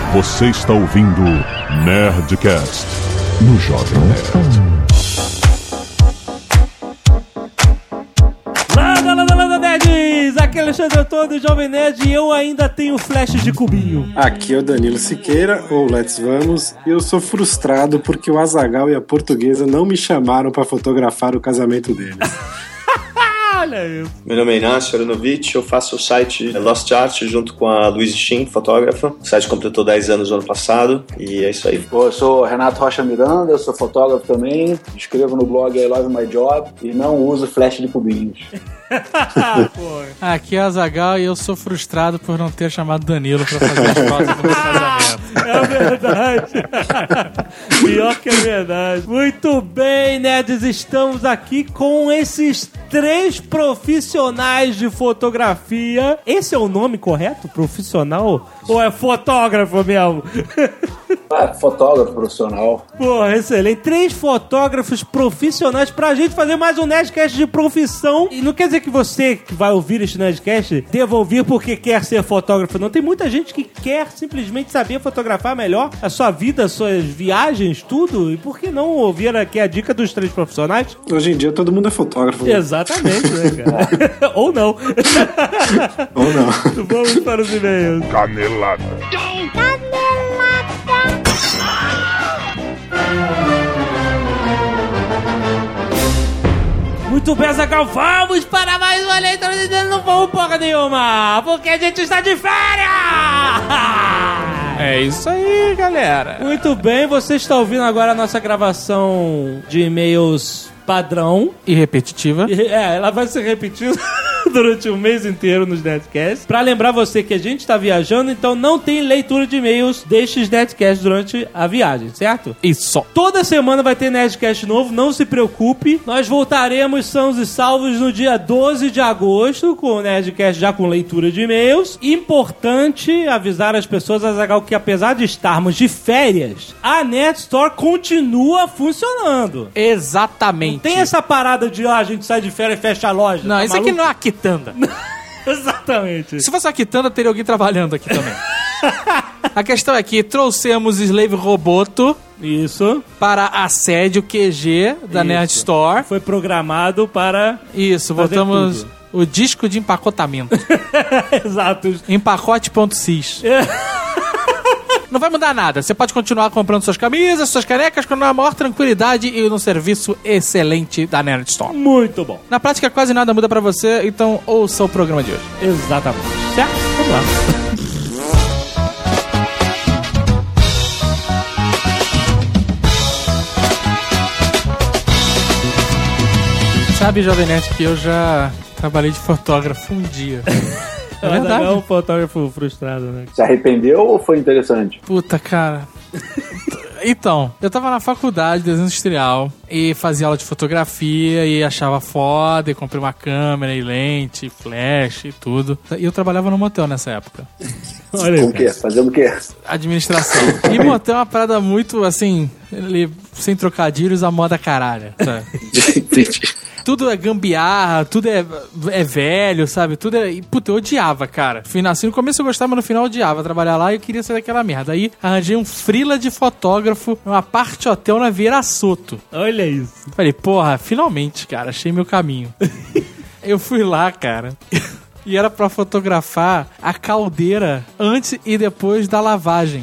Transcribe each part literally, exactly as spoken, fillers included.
Você está ouvindo Nerdcast no Jovem Nerd. Landa, landa, landa, nerds! Aqui é Alexandre Antônio, Jovem Nerd, e eu ainda tenho flash de cubinho. Aqui é o Danilo Siqueira, ou Let's Vamos, e eu sou frustrado porque o Azaghal e a Portuguesa não me chamaram pra fotografar o casamento deles. Olha isso. Meu nome é Inácio Aronovich, eu faço o site Lost Art junto com a Louise Shin, fotógrafa. O site completou dez anos no ano passado e é isso aí. Bom, eu sou Renato Rocha Miranda, eu sou fotógrafo também, escrevo no blog I Love My Job e não uso flash de cubinhos. Aqui é o Azaghal e eu sou frustrado por não ter chamado Danilo pra fazer as fotos do meu casamento. É verdade. Pior que é verdade. Muito bem, nerds, estamos aqui com esses três profissionais de fotografia. Esse é o nome correto? Profissional? Ou é fotógrafo mesmo? Ah, fotógrafo profissional. Porra, excelente. Três fotógrafos profissionais pra gente fazer mais um Nerdcast de profissão. E não quer dizer que você que vai ouvir este Nerdcast deva ouvir porque quer ser fotógrafo. Não, tem muita gente que quer simplesmente saber fotografar melhor a sua vida, as suas viagens, tudo. E por que não ouvir aqui a dica dos três profissionais? Hoje em dia todo mundo é fotógrafo. Né? Exatamente, né, cara? Ou não. Ou não. Vamos para os e-mails. Canelada. Muito bem, Azaghal, vamos para mais uma leitura de não vamos porra nenhuma, porque a gente está de férias! É isso aí, galera. Muito bem, você está ouvindo agora a nossa gravação de e-mails padrão. E repetitiva. É, ela vai ser repetida durante o mês inteiro nos Nerdcasts. Pra lembrar você que a gente tá viajando, então não tem leitura de e-mails destes Nerdcasts durante a viagem, certo? Isso. Toda semana vai ter Nerdcast novo, não se preocupe. Nós voltaremos sãos e salvos no dia doze de agosto com o Nerdcast já com leitura de e-mails. Importante avisar as pessoas, Azaghal, que apesar de estarmos de férias, a Nerd Store continua funcionando. Exatamente. Não tem essa parada de ah, a gente sai de férias e fecha a loja. Não, tá isso maluco? aqui não é uma quitanda. Exatamente. Se fosse uma quitanda, teria alguém trabalhando aqui também. A questão é que trouxemos Slave Roboto. Isso. Para a sede, o Q G da Isso. Nerd Store. Foi programado para... Isso, fazer voltamos... tudo. O disco de empacotamento. Exato. Empacote.sys. Não vai mudar nada. Você pode continuar comprando suas camisas, suas canecas com a maior tranquilidade e num serviço excelente da Nerd Store. Muito bom. Na prática, quase nada muda pra você, então ouça o programa de hoje. Exatamente. Certo? Vamos lá. Sabe, Jovem Nerd, que eu já trabalhei de fotógrafo um dia. É verdade. É um fotógrafo frustrado, né? Se arrependeu ou foi interessante? Puta, cara. Então, eu tava na faculdade de desenho industrial e fazia aula de fotografia e achava foda, e comprei uma câmera e lente, flash e tudo. E eu trabalhava no motel nessa época. Olha, o quê? Fazendo o quê? Administração. E motel é uma parada muito, assim, ele, sem trocadilhos, a moda caralho, sabe? Tudo é gambiarra, tudo é, é velho, sabe? Tudo é... E, puta, eu odiava, cara. Assim, no começo eu gostava, mas no final eu odiava trabalhar lá e eu queria sair daquela merda. Aí arranjei um frila de fotógrafo numa parte hotel na Vieira Soto. Olha isso. Falei, porra, finalmente, cara, achei meu caminho. Eu fui lá, cara... E era pra fotografar a caldeira antes e depois da lavagem.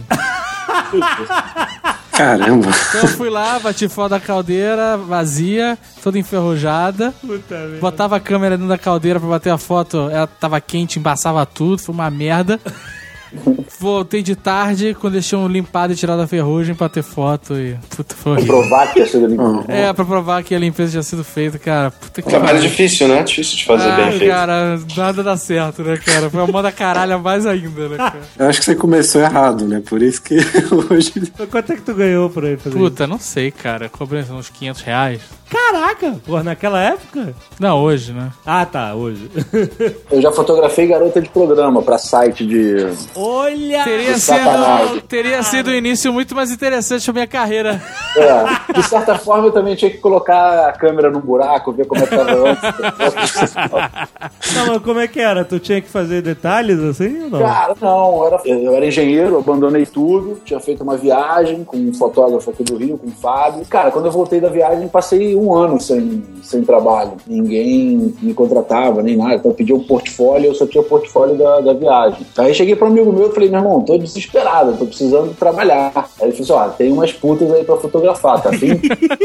Caramba. Então eu fui lá, bati foto da caldeira, vazia, toda enferrujada. Puta merda. Botava a câmera dentro da caldeira pra bater a foto, ela tava quente, embaçava tudo, foi uma merda. Voltei de tarde, quando eles tinham limpado e tirado a ferrugem pra ter foto e... Puta, foi horrível. Provar que tinha sido limpado. É, pra provar que a limpeza tinha sido feita, cara. Puta que Trabalho pariu. difícil, né? Difícil de fazer ah, bem feito. cara, nada dá certo, né, cara? Foi uma moda caralha mais ainda, né, cara? Eu acho que você começou errado, né? Por isso que hoje... Quanto é que tu ganhou por aí fazer Puta, não sei, cara. Cobrei uns quinhentos reais. Caraca! Porra, naquela época? Não, hoje, né? Ah, tá, hoje. Eu já fotografei garota de programa pra site de Olha! Teria sido, teria sido um início muito mais interessante pra minha carreira. É, de certa forma eu também tinha que colocar a câmera num buraco, ver como é que tava antes. Não, mas como é que era? Tu tinha que fazer detalhes assim ou não? Cara, não, eu era, eu era engenheiro, abandonei tudo, tinha feito uma viagem com um fotógrafo aqui do Rio, com o Fábio. Cara, quando eu voltei da viagem, passei um ano sem, sem trabalho. Ninguém me contratava, nem nada. Então eu pedi um portfólio, eu só tinha o portfólio da, da viagem. Aí cheguei para um amigo meu e falei, meu irmão, tô desesperado, tô precisando trabalhar. Aí ele falou assim, ó, tem umas putas aí pra fotografar, tá afim?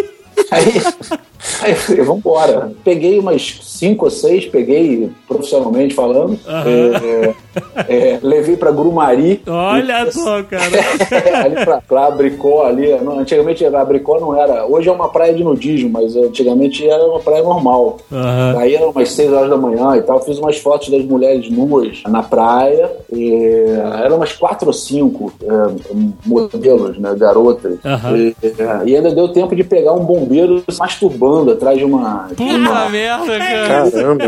Aí, aí eu falei, vambora. Peguei umas cinco ou seis, peguei profissionalmente falando. Uhum. É, é, levei pra Grumari. Olha e, só, cara. É, ali pra, pra Abricó, ali. Não, antigamente a Abricó não era. Hoje é uma praia de nudismo, mas antigamente era uma praia normal. Uhum. Aí eram umas seis horas da manhã e tal. Fiz umas fotos das mulheres nuas na praia. E, eram umas quatro ou cinco é, modelos, né, garotas. Uhum. E, e ainda deu tempo de pegar um bombeiro se masturbando atrás de uma... Puta uma... merda, cara. Caramba.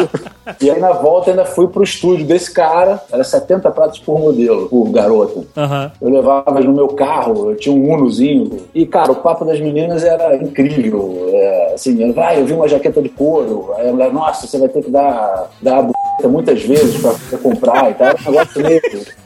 E aí na volta ainda fui pro estúdio desse cara, era setenta pratos por modelo, por garota. Uhum. Eu levava no meu carro, eu tinha um Unozinho. E, cara, o papo das meninas era incrível. É, assim, eu, ah, eu vi uma jaqueta de couro. Aí a mulher, nossa, você vai ter que dar, dar a b*** muitas vezes pra, pra comprar e tal. Era um negócio meio...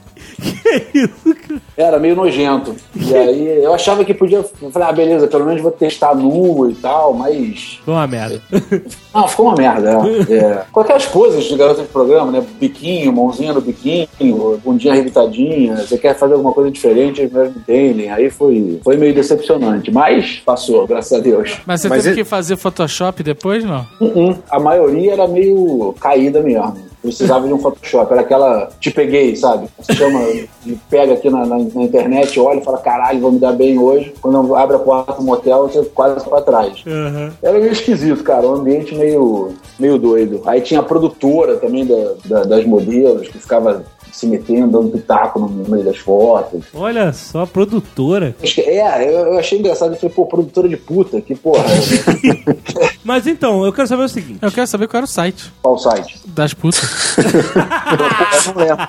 Que isso, cara? Era meio nojento. E aí eu achava que podia. Eu falei, ah, beleza, pelo menos vou testar nu e tal, mas. Ficou uma merda. Não, ficou uma merda. É. É. Com aquelas coisas de garota de programa, né? Biquinho, mãozinha no biquinho, bundinha arrebitadinha. Você quer fazer alguma coisa diferente, eles não entendem. Aí foi, foi meio decepcionante. Mas passou, graças a Deus. Mas você mas teve ele... que fazer Photoshop depois, não? Uh-uh. A maioria era meio caída mesmo. Precisava de um Photoshop, era aquela te peguei, sabe? Você chama, pega aqui na, na, na internet, olha e fala, caralho, vou me dar bem hoje. Quando abre a porta do motel, você quase pra trás. Uhum. Era meio esquisito, cara, um ambiente meio, meio doido. Aí tinha a produtora também da, da, das modelos, que ficava se metendo, dando pitaco no meio das fotos. Olha só, produtora. É, eu achei engraçado. Eu falei, pô, produtora de puta, que porra. Mas então, eu quero saber o seguinte. Eu quero saber qual era o site. Qual o site? Das putas. Eu não lembro.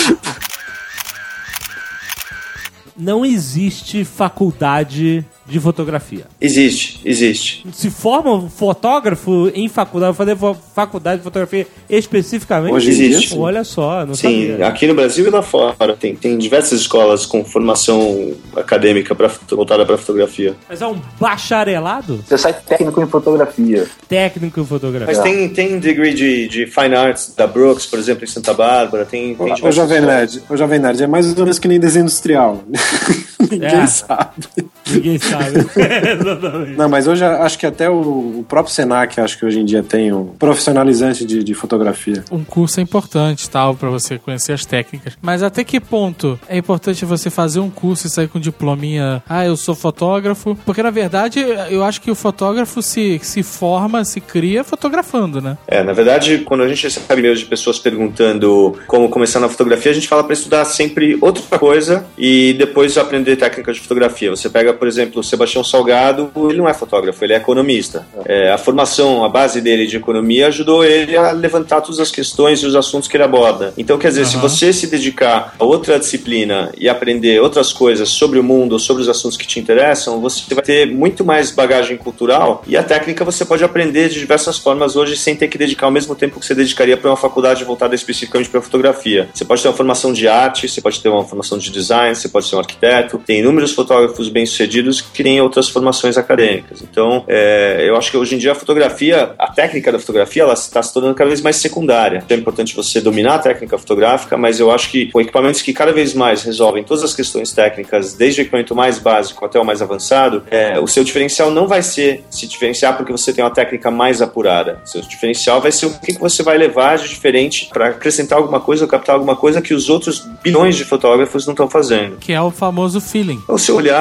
Não existe faculdade de fotografia. Existe, existe. Se forma um fotógrafo em faculdade, fazer faculdade de fotografia especificamente? Hoje existe. Olha só, não Sim, sabia. Aqui no Brasil e lá fora. Tem, tem diversas escolas com formação acadêmica pra, voltada para fotografia. Mas é um bacharelado? Você sai técnico em fotografia. Técnico em fotografia. Mas tem, tem degree de, de Fine Arts da Brooks, por exemplo, em Santa Bárbara. Tem, tem Ô, Jovem Nerd, ô, Jovem Nerd, é mais ou menos que nem desenho industrial. Ninguém É. sabe. Ninguém sabe. Exatamente. Não, mas hoje acho que até o, o próprio Senac, acho que hoje em dia tem um profissionalizante de, de fotografia. Um curso é importante, tal, pra você conhecer as técnicas. Mas até que ponto é importante você fazer um curso e sair com um diplominha? Ah, eu sou fotógrafo. Porque, na verdade, eu acho que o fotógrafo se, se forma, se cria fotografando, né? É, na verdade, quando a gente recebe e-mails de pessoas perguntando como começar na fotografia, a gente fala para estudar sempre outra coisa e depois aprender técnicas de fotografia. Você pega, por exemplo, o Sebastião Salgado, ele não é fotógrafo, ele é economista. É, a formação, a base dele de economia ajudou ele a levantar todas as questões e os assuntos que ele aborda. Então, quer dizer, uhum. se você se dedicar a outra disciplina e aprender outras coisas sobre o mundo, sobre os assuntos que te interessam, você vai ter muito mais bagagem cultural e a técnica você pode aprender de diversas formas hoje sem ter que dedicar o mesmo tempo que você dedicaria para uma faculdade voltada especificamente para fotografia. Você pode ter uma formação de arte, você pode ter uma formação de design, você pode ser um arquiteto. Tem inúmeros fotógrafos bem-sucedidos que têm outras formações acadêmicas. Então, é, eu acho que hoje em dia a fotografia, a técnica da fotografia, ela está se tornando cada vez mais secundária. É importante você dominar a técnica fotográfica, mas eu acho que com equipamentos que cada vez mais resolvem todas as questões técnicas, desde o equipamento mais básico até o mais avançado, é, o seu diferencial não vai ser se diferenciar porque você tem uma técnica mais apurada. O seu diferencial vai ser o que você vai levar de diferente para acrescentar alguma coisa ou captar alguma coisa que os outros bilhões de fotógrafos não estão fazendo. Que é o famoso feeling. O seu olhar, o seu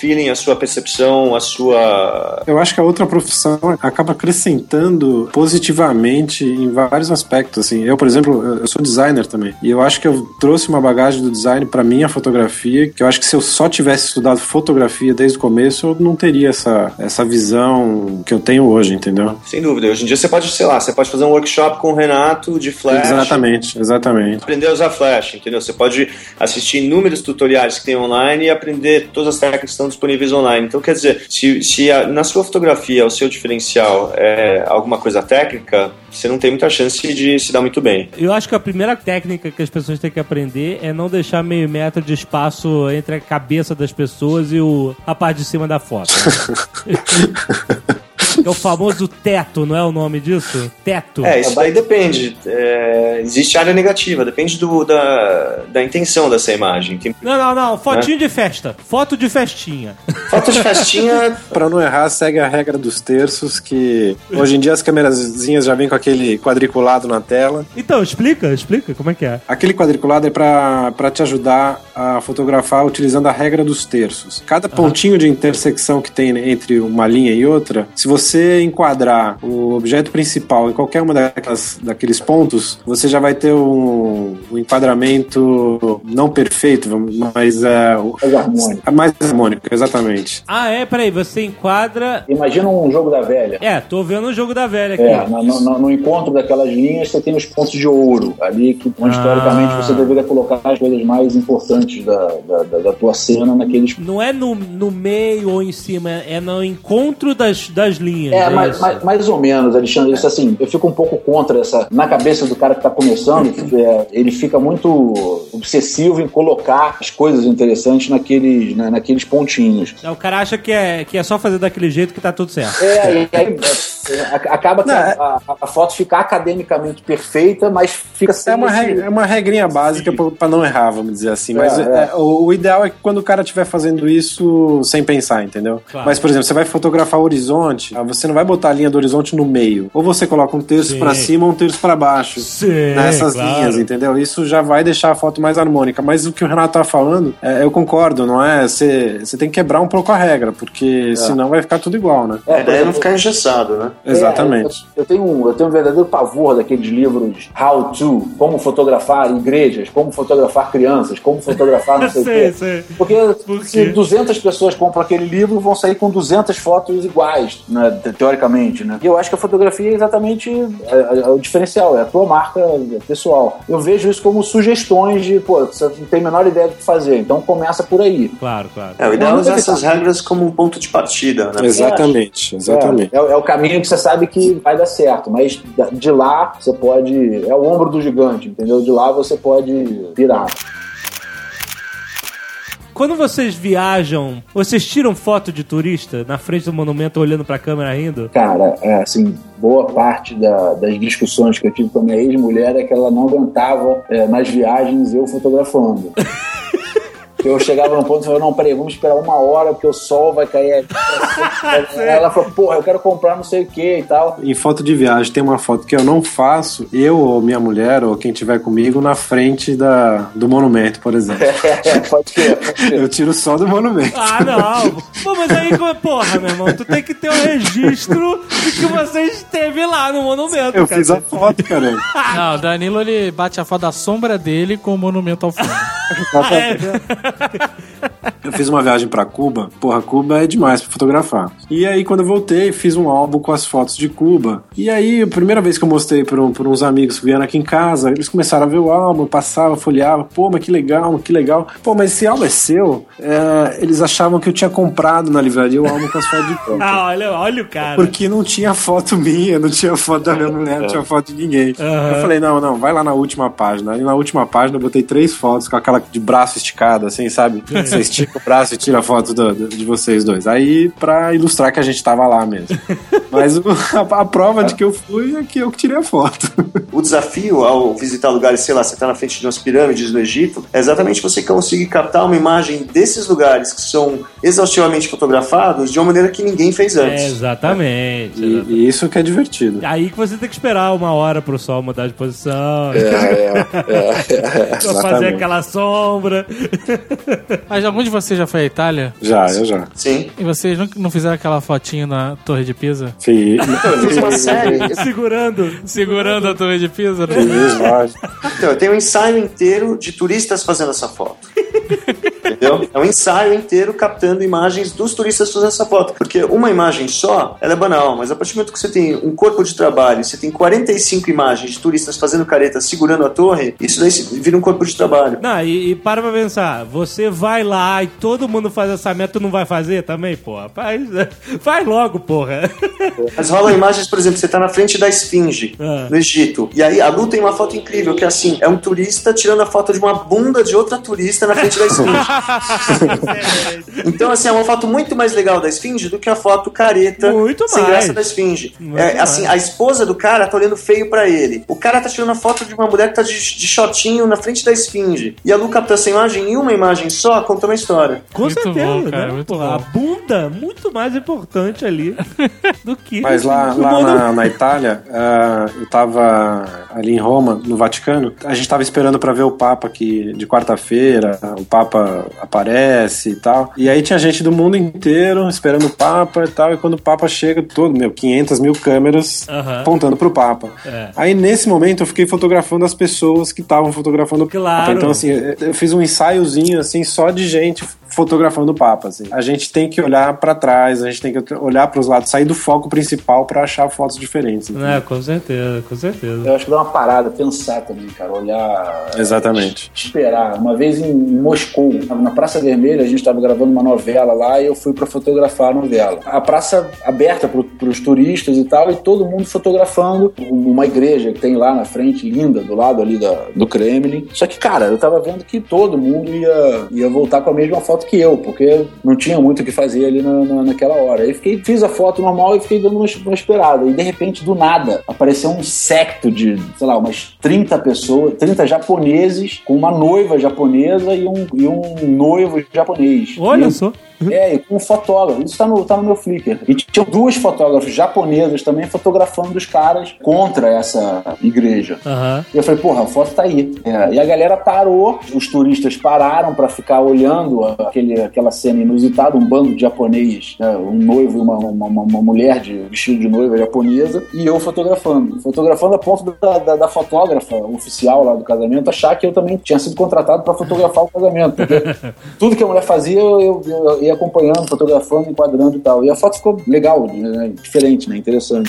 feeling, a sua percepção, a sua... Eu acho que a outra profissão acaba acrescentando positivamente em vários aspectos, assim. Eu, por exemplo, eu sou designer também, e eu acho que eu trouxe uma bagagem do design pra minha fotografia, que eu acho que se eu só tivesse estudado fotografia desde o começo, eu não teria essa, essa visão que eu tenho hoje, entendeu? Sem dúvida. Hoje em dia você pode, sei lá, você pode fazer um workshop com o Renato de Flash. Exatamente, exatamente. Aprender a usar Flash, entendeu? Você pode assistir inúmeros tutoriais que tem online e aprender todas as técnicas que estão disponíveis online. Então, quer dizer, se, se a, na sua fotografia o seu diferencial é alguma coisa técnica, você não tem muita chance de se dar muito bem. Eu acho que a primeira técnica que as pessoas têm que aprender é não deixar meio metro de espaço entre a cabeça das pessoas e o, a parte de cima da foto. É o famoso teto, não é o nome disso? Teto. É, isso daí depende. É, existe área negativa, depende do, da, da intenção dessa imagem. Tem... Não, não, não. Fotinho é? de festa. Foto de festinha. Foto de festinha... Pra não errar, segue a regra dos terços, que hoje em dia as câmerazinhas já vêm com aquele quadriculado na tela. Então, explica, explica como é que é. Aquele quadriculado é pra, pra te ajudar a fotografar utilizando a regra dos terços. Cada uhum. pontinho de intersecção que tem entre uma linha e outra, se você você enquadrar o objeto principal em qualquer uma daquelas, daqueles pontos, você já vai ter um, um enquadramento não perfeito, mas é, mais harmônico. Mais harmônico, exatamente. Ah, é? Peraí, você enquadra... Imagina um jogo da velha. É, tô vendo um jogo da velha aqui. É, no, no, no encontro daquelas linhas, você tem os pontos de ouro ali, que onde, ah. historicamente você deveria colocar as coisas mais importantes da, da, da, da tua cena naqueles... Não é no, no meio ou em cima, é no encontro das, das linhas. É, é mais, mais, mais ou menos, Alexandre. Isso, assim, eu fico um pouco contra essa... Na cabeça do cara que tá começando, é, ele fica muito obsessivo em colocar as coisas interessantes naqueles, né, naqueles pontinhos. É, o cara acha que é, que é só fazer daquele jeito que tá tudo certo. É, e aí é, acaba que não, a, a, a foto fica academicamente perfeita, mas fica sem... É uma, esse... regra, é uma regrinha básica pra, pra não errar, vamos dizer assim. Mas é, é. É, o, o ideal é que quando o cara estiver fazendo isso sem pensar, entendeu? Claro. Mas, por exemplo, você vai fotografar o horizonte, você não vai botar a linha do horizonte no meio. Ou você coloca um terço Sim. pra cima ou um terço pra baixo. Sim, nessas claro. linhas, entendeu? Isso já vai deixar a foto mais harmônica. Mas o que o Renato tá falando, é, eu concordo, não é? Você, você tem que quebrar um pouco a regra, porque é. senão vai ficar tudo igual, né? É, a ideia é não ficar engessado, né? É, Exatamente. Eu, eu, tenho um, eu tenho um verdadeiro pavor daqueles livros How to, como fotografar igrejas, como fotografar crianças, como fotografar não sei o quê. Sei. Porque Por se duzentas pessoas compram aquele livro, vão sair com duzentas fotos iguais, né? Teoricamente, né? E eu acho que a fotografia é exatamente é, é o diferencial, é a tua marca pessoal. Eu vejo isso como sugestões de, pô, você não tem a menor ideia do que fazer, então começa por aí. Claro, claro. É, o ideal é usar essas regras como um ponto de partida, né? Exatamente, exatamente. É, é, é o caminho que você sabe que vai dar certo, mas de lá você pode... É o ombro do gigante, entendeu? De lá você pode virar. Quando vocês viajam, vocês tiram foto de turista na frente do monumento olhando pra câmera rindo? Cara, é, assim, boa parte da, das discussões que eu tive com a minha ex-mulher é que ela não aguentava é, nas viagens eu fotografando. Eu chegava num ponto e falava, não, peraí, vamos esperar uma hora porque o sol vai cair. Ela falou, porra, eu quero comprar não sei o que e tal. Em foto de viagem tem uma foto que eu não faço, eu ou minha mulher ou quem tiver comigo na frente da, do monumento, por exemplo. É, pode ser, pode ser. Eu tiro só do monumento. Ah, não. Pô, mas aí, porra, meu irmão, tu tem que ter um registro de que você esteve lá no monumento. Eu cara. fiz a foto, caramba. Não, o Danilo, ele bate a foto da sombra dele com o monumento ao fundo. Ah, é? Eu fiz uma viagem pra Cuba. Porra, Cuba é demais pra fotografar. E aí, quando eu voltei, fiz um álbum com as fotos de Cuba. E aí, a primeira vez que eu mostrei pra, um, pra uns amigos que vieram aqui em casa, eles começaram a ver o álbum, passavam, folheavam. Pô, mas que legal, que legal. Pô, mas esse álbum é seu? É, eles achavam que eu tinha comprado na livraria o álbum com as fotos de Cuba. Ah, olha, olha o cara. Porque não tinha foto minha, não tinha foto da minha mulher, não tinha foto de ninguém. Uhum. Eu falei, não, não, vai lá na última página. Aí na última página eu botei três fotos com aquela de braço esticado, assim, sabe? Você estica o braço e tira a foto do, do, de vocês dois. Aí, pra ilustrar que a gente tava lá mesmo. Mas o, a, a prova de que eu fui é que eu que tirei a foto. O desafio ao visitar lugares, sei lá, você tá na frente de umas pirâmides no Egito, é exatamente você conseguir captar uma imagem desses lugares que são exaustivamente fotografados de uma maneira que ninguém fez antes. É, exatamente. E, e isso que é divertido. Aí que você tem que esperar uma hora pro sol mudar de posição. É, é, é, é, pra fazer aquela sombra sombra. Mas algum de vocês já foi à Itália? Já, eu já. Sim. E vocês não, não fizeram aquela fotinha na Torre de Pisa? Fiz. Eu fiz uma série. Segurando. Segurando a Torre de Pisa? Né? Fiz, lógico. Então, eu tenho um ensaio inteiro de turistas fazendo essa foto. Entendeu? É um ensaio inteiro captando imagens dos turistas fazendo essa foto. Porque uma imagem só, ela é banal, mas a partir do momento que você tem um corpo de trabalho, você tem quarenta e cinco imagens de turistas fazendo careta, segurando a torre, isso daí vira um corpo de trabalho. Não, e, e para pra pensar, você vai lá e todo mundo faz essa meta, tu não vai fazer também, porra? Faz, faz logo, porra. Mas rolam imagens, por exemplo, você tá na frente da Esfinge, Ah. no Egito, e aí a Lu tem uma foto incrível, que é assim, é um turista tirando a foto de uma bunda de outra turista na frente da Esfinge. Então, assim, é uma foto muito mais legal da Esfinge do que a foto careta Muito sem mais. graça da Esfinge. Muito É, assim, mais. a esposa do cara tá olhando feio pra ele. O cara tá tirando a foto de uma mulher que tá de, de shortinho na frente da Esfinge. E a Lu capta essa imagem em uma imagem só, conta uma história. Com Muito certeza, bom, cara, né? muito Porra, bom. a bunda, muito mais importante ali do que... Mas lá, o lá mundo- na, na Itália, ah, eu tava ali em Roma, no Vaticano, a gente tava esperando pra ver o Papa aqui de quarta-feira, o Papa aparece e tal, e aí tinha gente do mundo inteiro esperando o Papa e tal, e quando o Papa chega, todo, meu, quinhentas mil câmeras Aham. apontando pro Papa. É. Aí nesse momento eu fiquei fotografando as pessoas que estavam fotografando o Claro. Papa, então assim, eu fiz um ensaiozinho assim, só de gente fotografando o Papa, assim. A gente tem que olhar pra trás, a gente tem que olhar pros lados, sair do foco principal pra achar fotos diferentes. entendeu? É, com certeza, com certeza. Eu acho que dá uma parada, pensar também, cara, olhar... Exatamente. Esperar. Uma vez em Moscou, na Praça Vermelha, a gente estava gravando uma novela lá e eu fui para fotografar a novela. A praça aberta para os turistas e tal, e todo mundo fotografando uma igreja que tem lá na frente, linda, do lado ali da, do Kremlin. Só que, cara, eu tava vendo que todo mundo ia, ia voltar com a mesma foto que eu, porque não tinha muito o que fazer ali na, na, naquela hora. Aí fiquei, fiz a foto normal e fiquei dando uma, uma esperada. E de repente, do nada, apareceu um secto de, sei lá, umas trinta pessoas, trinta japoneses, com uma noiva japonesa e um, e um noivo japonês. Olha e, só. É, e com um fotógrafo. Isso tá no, tá no meu Flickr. E tinham duas fotógrafas japonesas também fotografando os caras contra essa igreja. Aham. E eu falei, porra, a foto tá aí. É, e a galera parou, os turistas pararam pra ficar olhando aquele, aquela cena inusitada, um bando de japonês, né, um noivo e uma, uma, uma mulher de vestido de noiva japonesa, e eu fotografando. Fotografando a ponto da, da, da fotógrafa oficial lá do casamento achar que eu também tinha sido contratado pra fotografar o casamento. Porque tudo que a mulher fazia, eu, eu, eu ia acompanhando, fotografando, enquadrando e tal. E a foto ficou legal, né, diferente, né, interessante.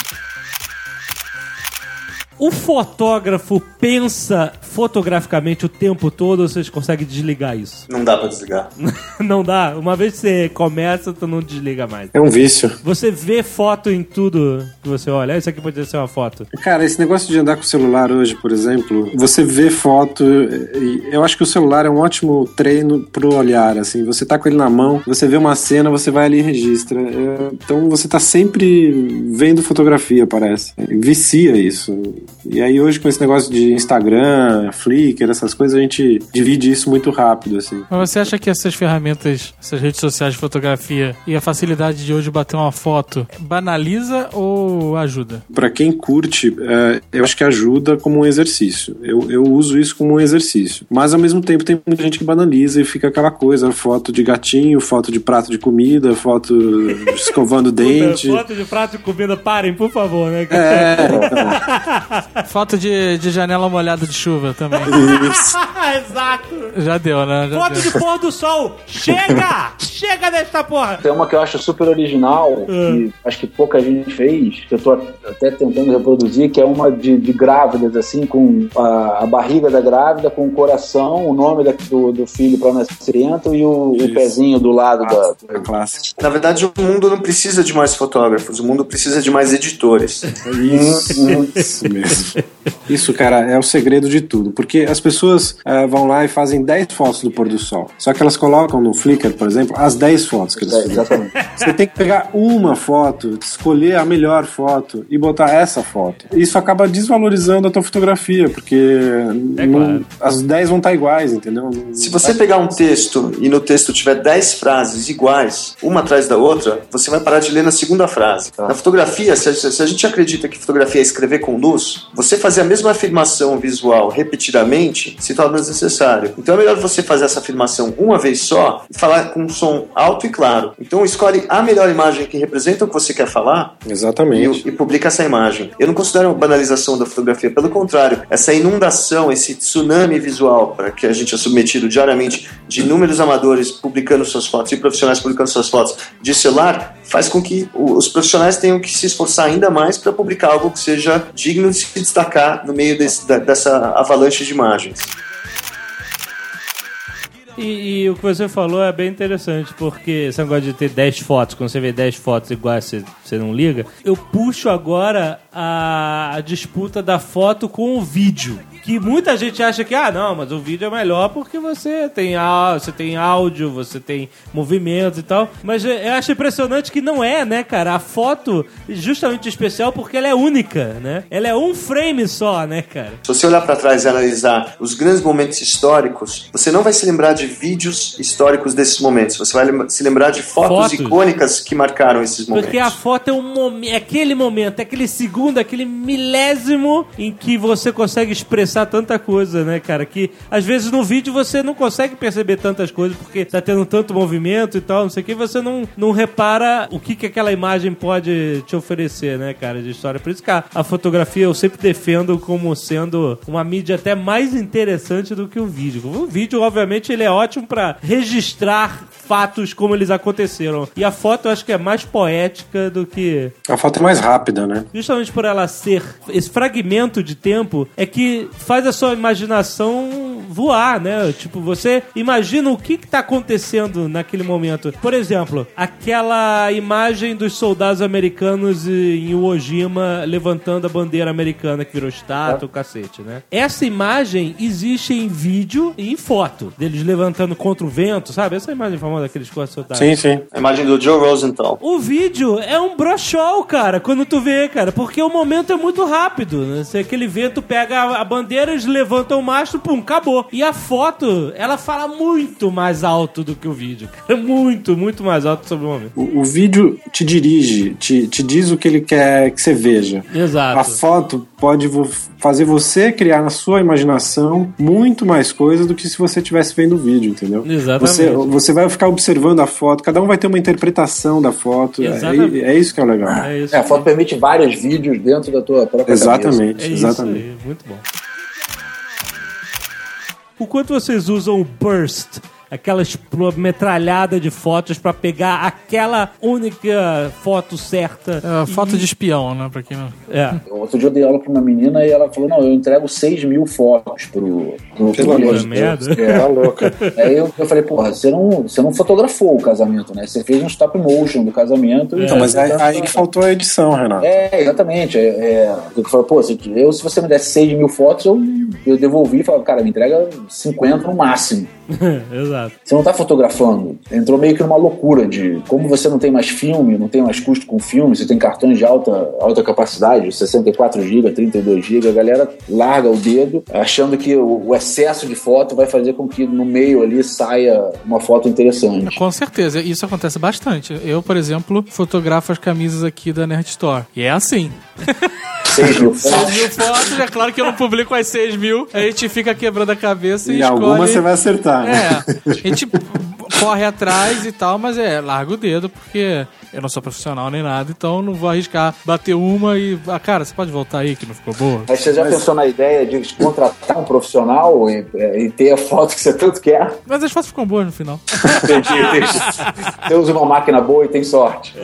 O fotógrafo pensa fotograficamente o tempo todo ou vocês conseguem desligar isso? Não dá pra desligar. Não dá. Uma vez que você começa, tu não desliga mais. É um vício. Você vê foto em tudo que você olha. Ah, isso aqui pode ser uma foto. Cara, esse negócio de andar com o celular hoje, por exemplo, você vê foto, e eu acho que o celular é um ótimo treino pro olhar, assim, você tá com ele na mão, você vê uma cena, você vai ali e registra. É, então você tá sempre vendo fotografia, parece. Vicia isso. E aí hoje com esse negócio de Instagram, Flickr, essas coisas, a gente divide isso muito rápido, assim. Mas você acha que essas ferramentas, essas redes sociais de fotografia e a facilidade de hoje bater uma foto banaliza ou ajuda? Pra quem curte, é, eu acho que ajuda como um exercício. Eu, eu uso isso como um exercício. Mas ao mesmo tempo tem muita gente que banaliza e fica aquela coisa, foto de gatinho, foto de prato de comida, foto escovando dente. Foto de prato de comida, parem, por favor, né? É, então. Foto de, de janela molhada de chuva também. Isso. Exato. Já deu, né? Já Foto deu. de pôr do sol. Chega! Chega desta porra. Tem uma que eu acho super original, que acho que pouca gente fez, que eu tô até tentando reproduzir, que é uma de, de grávidas, assim, com a, a barriga da grávida, com o coração, o nome da, do, do filho para nascimento e o, o pezinho do lado da... É clássico. Na verdade, o mundo não precisa de mais fotógrafos, o mundo precisa de mais editores. Isso, isso mesmo. Isso, cara, é o segredo de tudo. Porque as pessoas uh, vão lá e fazem dez fotos do pôr do sol. Só que elas colocam no Flickr, por exemplo, as dez fotos que eles É, fizeram. exatamente. Você tem que pegar uma foto, escolher a melhor foto e botar essa foto. Isso acaba desvalorizando a tua fotografia, porque É não- claro. as dez vão estar iguais, entendeu? Se você pegar um texto e no texto tiver dez frases iguais, uma atrás da outra, você vai parar de ler na segunda frase. Na fotografia, se a, se a gente acredita que fotografia é escrever com luz, segundos, você fazer a mesma afirmação visual repetidamente se torna desnecessário. Então é melhor você fazer essa afirmação uma vez só e falar com um som alto e claro. Então escolhe a melhor imagem que representa o que você quer falar. Exatamente. E, e publica essa imagem. Eu não considero uma banalização da fotografia, pelo contrário, essa inundação, esse tsunami visual para que a gente é submetido diariamente de inúmeros amadores publicando suas fotos e profissionais publicando suas fotos de celular, faz com que os profissionais tenham que se esforçar ainda mais para publicar algo que seja digno de se destacar no meio desse, da, dessa avalanche de imagens. E, e o que você falou é bem interessante, porque esse negócio de ter dez fotos, quando você vê dez fotos iguais, você, você não liga. Eu puxo agora a, a disputa da foto com o vídeo. Que muita gente acha que, ah, não, mas o vídeo é melhor porque você tem, você tem áudio, você tem movimento e tal. Mas eu acho impressionante que não é, né, cara? A foto, justamente especial porque ela é única, né? Ela é um frame só, né, cara? Se você olhar pra trás e analisar os grandes momentos históricos, você não vai se lembrar de vídeos históricos desses momentos. Você vai se lembrar de fotos, fotos. icônicas que marcaram esses momentos. Porque a foto é, um mom- é aquele momento, é aquele segundo, aquele milésimo em que você consegue expressar tanta coisa, né, cara? Que às vezes no vídeo você não consegue perceber tantas coisas porque tá tendo tanto movimento e tal, não sei o que, você não, não repara o que, que aquela imagem pode te oferecer, né, cara, de história. Por isso que a, a fotografia eu sempre defendo como sendo uma mídia até mais interessante do que o vídeo. O vídeo, obviamente, ele é ótimo pra registrar fatos como eles aconteceram. E a foto eu acho que é mais poética do que... A foto é mais rápida, né? Justamente por ela ser esse fragmento de tempo é que faz a sua imaginação voar, né? Tipo, você imagina o que que tá acontecendo naquele momento. Por exemplo, aquela imagem dos soldados americanos em Iwo Jima levantando a bandeira americana que virou estátua, o cacete, né? Essa imagem existe em vídeo e em foto, deles levantando contra o vento, sabe? Essa imagem famosa daqueles quatro soldados. Sim, sim. A imagem do Joe Rosenthal. O vídeo é um brochol, cara, quando tu vê, cara, porque o momento é muito rápido, né? Se aquele vento pega a bandeira, eles levantam o mastro, pum, acabou. E a foto, ela fala muito mais alto do que o vídeo, cara. Muito, muito mais alto sobre o momento. O, o vídeo te dirige, te, te diz o que ele quer que você veja. Exato. A foto pode vo- fazer você criar na sua imaginação muito mais coisas do que se você estivesse vendo o vídeo, entendeu? Exatamente. Você, você vai ficar observando a foto, cada um vai ter uma interpretação da foto. Exatamente. É, é isso que é o legal. É isso. É, a foto permite vários vídeos dentro da tua própria Exatamente, cabeça. É isso exatamente. aí, muito bom. O quanto vocês usam o burst, aquela metralhada de fotos pra pegar aquela única foto certa? É, foto de espião, né? Pra quem não... É. Outro dia eu dei aula pra uma menina e ela falou, não, eu entrego seis mil fotos pro... pro Pelo amor de merda. Deus. É, tá louca. Aí eu, eu falei, porra, você não, você não fotografou o casamento, né? Você fez um stop motion do casamento. É. E Então, mas aí, aí que faltou a edição, Renato. É, exatamente. É, é, eu falei, pô, se, eu, se você me desse seis mil fotos, eu, eu devolvi e falei, cara, me entrega cinquenta no máximo. Exato. Você não tá fotografando. Entrou meio que numa loucura de como você não tem mais filme, não tem mais custo com filme, você tem cartões de alta, alta capacidade, sessenta e quatro gigas, trinta e dois gigas, a galera larga o dedo achando que o, o excesso de foto vai fazer com que no meio ali saia uma foto interessante. Com certeza, isso acontece bastante. Eu, por exemplo, fotografo as camisas aqui da Nerd Store. E é assim. seis mil fotos. seis mil fotos, é claro que eu não publico as seis mil, a gente fica quebrando a cabeça e, E escolhe... alguma você vai acertar. né? É, a gente corre atrás e tal, mas é, larga o dedo, porque eu não sou profissional nem nada, então não vou arriscar bater uma e... Ah, cara, você pode voltar aí que não ficou boa? Mas você já Mas... pensou na ideia de contratar um profissional e, e ter a foto que você tanto quer? Mas as fotos ficam boas no final. Entendi, entendi. Você usa uma máquina boa e tem sorte.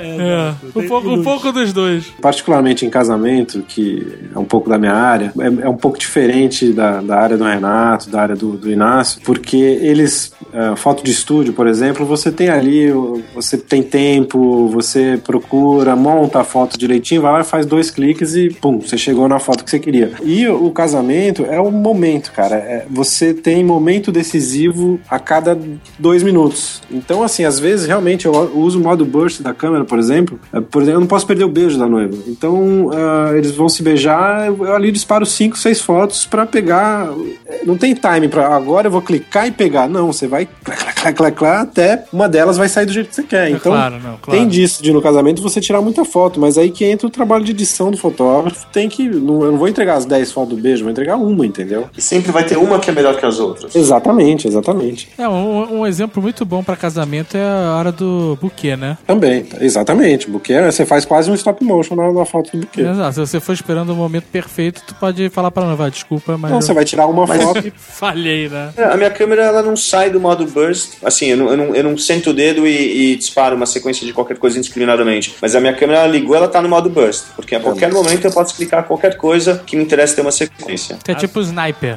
É, um pouco, um pouco dos dois. Particularmente em casamento, que é um pouco da minha área, é, é um pouco diferente da, da área do Renato, da área do, do Inácio, porque eles, uh, foto de estúdio, por exemplo, você tem ali, você tem tempo, você procura, monta a foto direitinho, vai lá, faz dois cliques e pum, você chegou na foto que você queria. E o casamento é o momento, cara, é, você tem momento decisivo a cada dois minutos. Então, assim, às vezes, realmente, eu uso o modo burst da câmera, por exemplo, por exemplo, eu não posso perder o beijo da noiva. Então, uh, eles vão se beijar, eu ali disparo cinco, seis fotos pra pegar. Não tem time pra agora eu vou clicar e pegar. Não, você vai clá, clá, clá, até uma delas vai sair do jeito que você quer. É então, claro, não, claro. Tem disso de no casamento você tirar muita foto, mas aí que entra o trabalho de edição do fotógrafo. Tem que... Não, eu não vou entregar as dez fotos do beijo, vou entregar uma, entendeu? E sempre vai ter uma que é melhor que as outras. Exatamente, exatamente. É, um, um exemplo muito bom pra casamento é a hora do buquê, né? Também, exatamente. Buquê, você faz quase um stop motion na, na foto do buquê. Exato, se você for esperando o momento perfeito, tu pode falar pra noiva, desculpa, mas... Não, eu... você vai tirar uma Mas... foto e... Falhei, né? A minha câmera, ela não sai do modo burst. Assim, eu não, eu não, eu não sento o dedo e, e disparo uma sequência de qualquer coisa indiscriminadamente. Mas a minha câmera, ela ligou, ela tá no modo burst. Porque a qualquer momento eu posso clicar qualquer coisa que me interessa ter uma sequência. É tipo o sniper.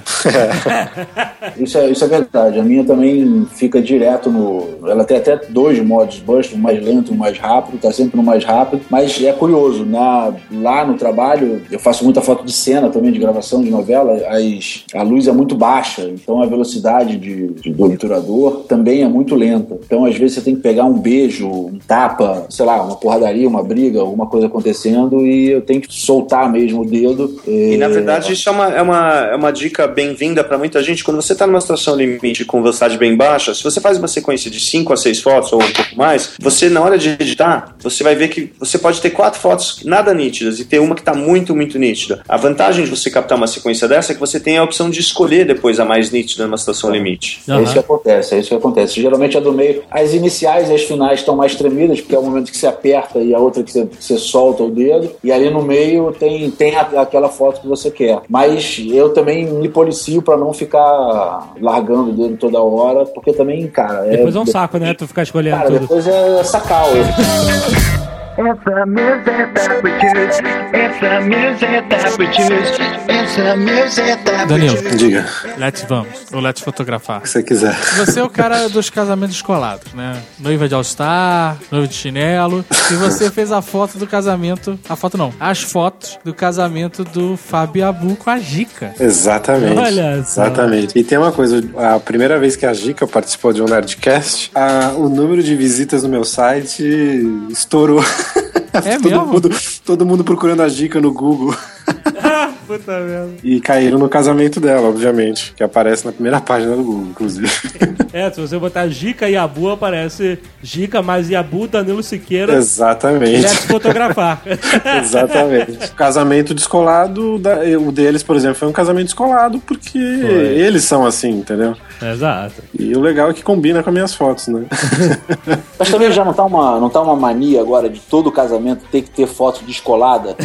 Isso é, isso é verdade. A minha também fica direto no... Ela tem até dois modos burst, um mais lento e um mais rápido. Tá sempre no mais rápido. Mas é curioso. Na, lá no trabalho, eu faço muita foto de cena também, de gravação de novela. As, a luz é muito baixa. Então a velocidade de, de, do obturador também é muito lenta. Então às vezes você tem que pegar um beijo, um tapa, sei lá, uma porradaria, uma briga, alguma coisa acontecendo e eu tenho que soltar mesmo o dedo. E, e na verdade isso é uma, é uma, é uma dica bem-vinda pra muita gente. Quando você tá numa situação limite com velocidade bem baixa, se você faz uma sequência de cinco a seis fotos ou um pouco mais, você na hora de editar, você vai ver que você pode ter quatro fotos nada nítidas e ter uma que tá muito, muito nítida. A vantagem de você captar uma sequência dessa é que você tem a opção de escolher depois a mais nítida numa situação limite. É isso que acontece, é isso que acontece. Geralmente a do meio, as iniciais e as finais estão mais tremidas, porque é o momento que você aperta e a outra que você, que você solta o dedo, e ali no meio tem, tem a, aquela foto que você quer. Mas eu também me policio pra não ficar largando o dedo toda hora, porque também, cara... É, depois é um saco, né? Tu ficar escolhendo cara, tudo. Depois é sacal. It's the music that we choose. It's the music that we choose. It's the music that we Danilo, choose. Diga, let's vamos, ou let's fotografar. o que você quiser. Você é o cara dos casamentos descolados, né? Noiva de All-Star, noiva de chinelo. E você fez a foto do casamento... A foto não, as fotos do casamento do Fábio Abu com a Gica. Exatamente. Olha só. Exatamente. E tem uma coisa, a primeira vez que a Gica participou de um Nerdcast, a, o número de visitas no meu site estourou. É todo mesmo? Mundo, todo mundo procurando a Gica no Google. Ah, puta merda. E caíram no casamento dela, obviamente. Que aparece na primeira página do Google, inclusive. É, se você botar Gica e Abu, aparece Gica mais Yabu, Danilo Siqueira. Exatamente. Let's fotografar. Exatamente. O casamento descolado, da- o deles, por exemplo, foi um casamento descolado porque eles são assim, entendeu? Exato. E o legal é que combina com as minhas fotos, né? Mas também já não tá uma, não tá uma mania agora de todo casamento ter que ter foto descolada?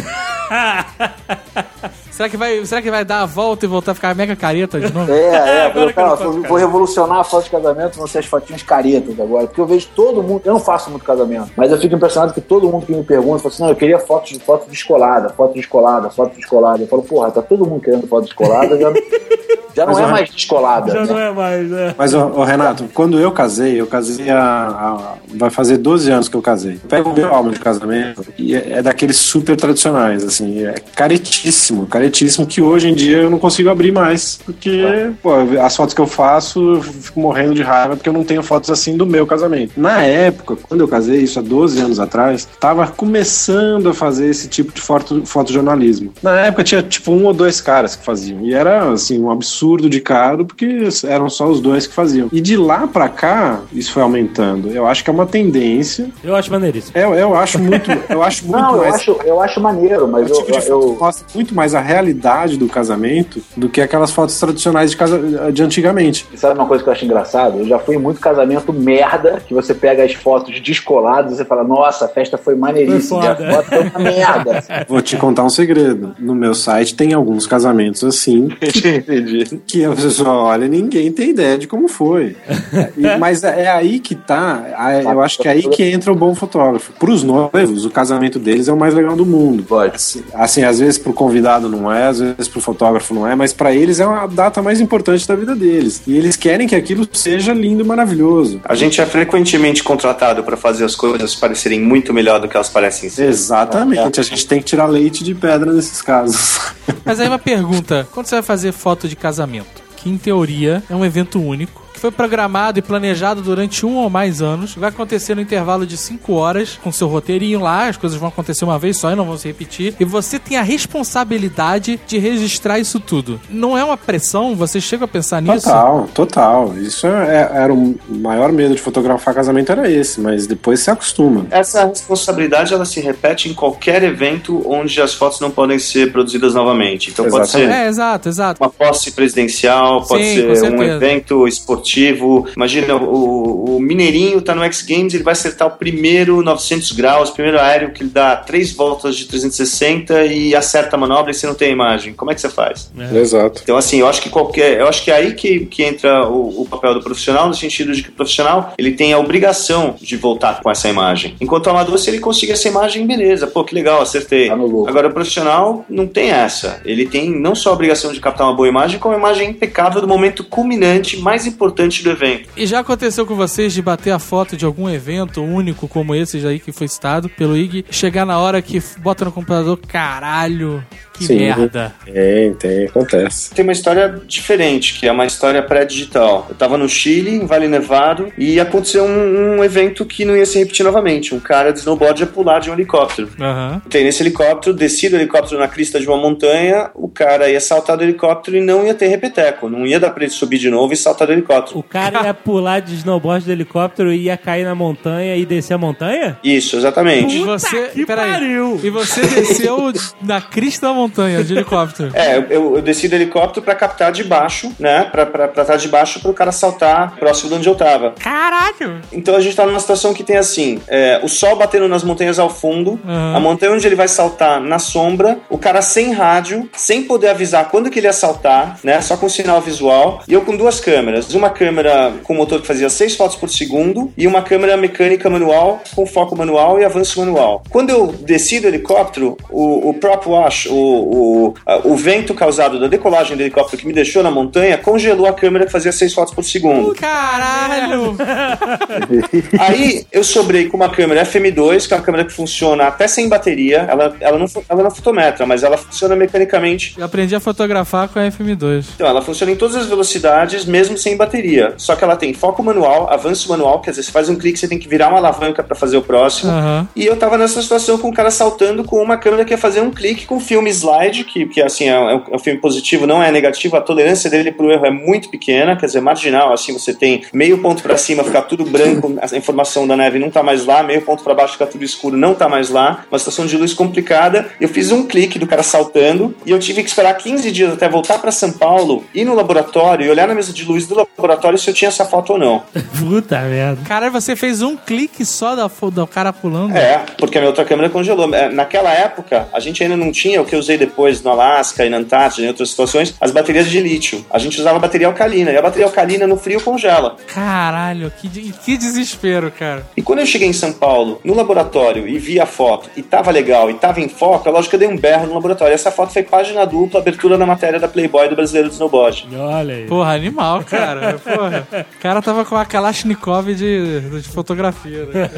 Será que, vai, será que vai dar a volta e voltar a ficar mega careta de novo? É, é, agora eu, que eu não cara, faço vou, casamento. vou revolucionar a foto de casamento, vão ser as fotinhas caretas agora, porque eu vejo todo mundo, eu não faço muito casamento, mas eu fico impressionado que todo mundo que me pergunta, fala assim, não, eu queria foto, foto descolada, foto descolada, foto descolada. Eu falo, porra, tá todo mundo querendo foto descolada, já, já não Mas, é ó, mais descolada, Já né? não é mais, né? Mas, ô, ô, Renato, quando eu casei, eu casei há, há- vai fazer doze anos que eu casei. Pega o meu álbum de casamento e é, é daqueles super tradicionais, assim, é caretíssimo, caretíssimo que hoje em dia eu não consigo abrir mais, porque, pô, as fotos que eu faço, eu fico morrendo de raiva porque eu não tenho fotos assim do meu casamento. Na época, quando eu casei, isso há doze anos atrás, tava começando a fazer esse tipo de foto, fotojornalismo. Na época tinha, tipo, um ou dois caras que faziam, e era, assim, um absurdo de caro, porque eram só os dois que faziam. E de lá pra cá, isso foi aumentando. Eu acho que é uma tendência. Eu acho maneiríssimo. Eu, eu acho muito, eu acho muito Não, eu mais... acho, eu acho maneiro, mas O tipo eu, de foto eu, mostra muito mais a realidade do casamento do que aquelas fotos tradicionais de, casa, de antigamente. sabe uma coisa que eu acho engraçado? Eu já fui em muito casamento merda, que você pega as fotos descoladas e você fala, nossa, a festa foi maneiríssima, e a Foi foda. foto foi uma merda. Vou te contar um segredo. No meu site tem alguns casamentos assim Entendi. que a pessoa olha e ninguém tem ideia de como foi. E- mas é aí que tá. a- Eu acho que é aí que entra o bom fotógrafo. Pros noivos, o casamento deles é o mais legal do mundo. Pode. Assim, assim, às vezes pro convidado não é, às vezes pro fotógrafo não é, mas pra eles é a data mais importante da vida deles. E eles querem que aquilo seja lindo e maravilhoso. A gente é frequentemente contratado para fazer as coisas parecerem muito melhor do que elas parecem ser. Exatamente. A gente tem que tirar leite de pedra nesses casos. Mas aí uma pergunta, quando você vai fazer foto de casamento, que em teoria é um evento único, que foi programado e planejado durante um ou mais anos. Vai acontecer no intervalo de cinco horas, com seu roteirinho lá, as coisas vão acontecer uma vez só e não vão se repetir. E você tem a responsabilidade de registrar isso tudo. Não é uma pressão? Você chega a pensar nisso? Total, total. Isso é, era o maior medo de fotografar casamento, era esse, mas depois se acostuma. Essa responsabilidade, ela se repete em qualquer evento onde as fotos não podem ser produzidas novamente. Então Exatamente. pode ser É, exato, exato. uma posse presidencial, pode Sim, ser com um certeza. evento esportivo. Imagina, o, o Mineirinho tá no X Games, ele vai acertar o primeiro novecentos graus, o primeiro aéreo que ele dá três voltas de trezentos e sessenta e acerta a manobra e você não tem a imagem. Como é que você faz? É. Exato. Então, assim, eu acho que qualquer. Eu acho que é aí que, que entra o, o papel do profissional, no sentido de que o profissional ele tem a obrigação de voltar com essa imagem. Enquanto o amador, se ele conseguir essa imagem, beleza, pô, que legal, acertei. Tá no lucro. Agora, o profissional não tem essa. Ele tem não só a obrigação de captar uma boa imagem, como uma imagem impecável do momento culminante, mais importante do evento. E já aconteceu com vocês de bater a foto de algum evento único como esse aí que foi citado pelo I G, chegar na hora que bota no computador, caralho, que Sim. merda. Tem, tem, acontece. Tem uma história diferente, que é uma história pré-digital. Eu tava no Chile, em Vale Nevado, e aconteceu um, um evento que não ia se repetir novamente. Um cara de snowboard ia pular de um helicóptero. Aham. Tem nesse helicóptero, desci do helicóptero na crista de uma montanha, o cara ia saltar do helicóptero e não ia ter repeteco. Não ia dar pra ele subir de novo e saltar do helicóptero. O cara ia pular de snowboard do helicóptero e ia cair na montanha e descer a montanha? Isso, exatamente. E você, que peraí, pariu! e você desceu na crista da montanha de helicóptero. É, eu, eu desci do helicóptero pra captar de baixo, né? Pra, pra, pra estar de baixo pro cara saltar próximo de onde eu tava. Caralho! Então a gente tá numa situação que tem assim, é, o sol batendo nas montanhas ao fundo, Uhum. a montanha onde ele vai saltar na sombra, o cara sem rádio, sem poder avisar quando que ele ia saltar, né? Só com sinal visual. E eu com duas câmeras. Uma câmera com motor que fazia seis fotos por segundo e uma câmera mecânica manual com foco manual e avanço manual. Quando eu desci do helicóptero, o, o prop wash, o, o, o vento causado da decolagem do helicóptero que me deixou na montanha, congelou a câmera que fazia seis fotos por segundo. Caralho! Aí eu sobrei com uma câmera F M dois, que é uma câmera que funciona até sem bateria. Ela, ela, não, ela não fotometra, mas ela funciona mecanicamente. Eu aprendi a fotografar com a F M dois. Então, ela funciona em todas as velocidades, mesmo sem bateria. Só que ela tem foco manual, avanço manual, quer dizer, você faz um clique, você tem que virar uma alavanca pra fazer o próximo. Aham. E eu tava nessa situação com o cara saltando com uma câmera que ia fazer um clique com filme slide, que, que assim, é um, é um filme positivo, não é negativo, a tolerância dele pro erro é muito pequena, quer dizer, marginal, assim, você tem meio ponto pra cima, ficar tudo branco, a informação da neve não tá mais lá, meio ponto pra baixo, ficar tudo escuro, não tá mais lá, uma situação de luz complicada. Eu fiz um clique do cara saltando e eu tive que esperar quinze dias até voltar pra São Paulo, ir no laboratório e olhar na mesa de luz do laboratório se eu tinha essa foto ou não. Puta merda. Caralho, você fez um clique só da, fo- do cara pulando? É, porque a minha outra câmera congelou. É, naquela época, a gente ainda não tinha o que eu usei depois no Alasca e na Antártida e em outras situações, as baterias de lítio. A gente usava bateria alcalina, e a bateria alcalina no frio congela. Caralho, que, de- que desespero, cara. E quando eu cheguei em São Paulo, no laboratório, e vi a foto, e tava legal, e tava em foco, é lógico que eu dei um berro no laboratório. Essa foto foi página dupla, abertura da matéria da Playboy do Brasileiro do Snowboard. Olha aí. Porra, animal, cara. Porra. O cara tava com a Kalashnikov de, de fotografia, né?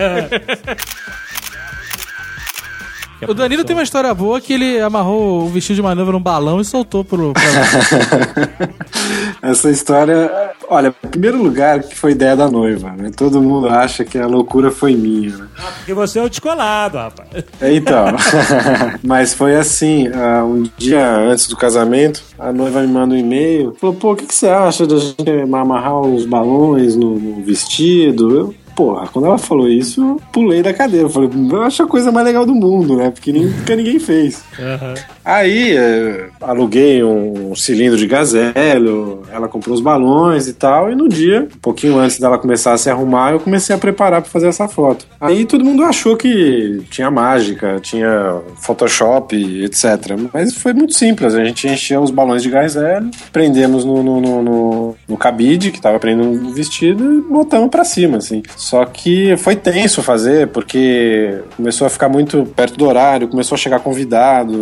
O Danilo tem uma história boa que ele amarrou o vestido de manobra num balão e soltou pro... Pra... Essa história, olha, em primeiro lugar, que foi ideia da noiva, né? Todo mundo acha que a loucura foi minha, né? Porque você é o descolado, rapaz. Então, mas foi assim, uh, um dia antes do casamento, a noiva me manda um e-mail, falou, pô, o que, que você acha da gente amarrar os balões no, no vestido? Eu, porra, quando ela falou isso, eu pulei da cadeira, eu falei, eu acho a coisa mais legal do mundo, né, porque nunca ninguém fez. Uhum. Aí, eh, aluguei um cilindro de gazélio, ela comprou os balões e tal, e no dia, um pouquinho antes dela começar a se arrumar, eu comecei a preparar pra fazer essa foto. Aí todo mundo achou que tinha mágica, tinha Photoshop, etcétera. Mas foi muito simples, a gente encheu os balões de gazélio, prendemos no, no, no, no, no cabide, que tava prendendo no vestido, e botamos pra cima, assim. Só que foi tenso fazer, porque começou a ficar muito perto do horário, começou a chegar convidado,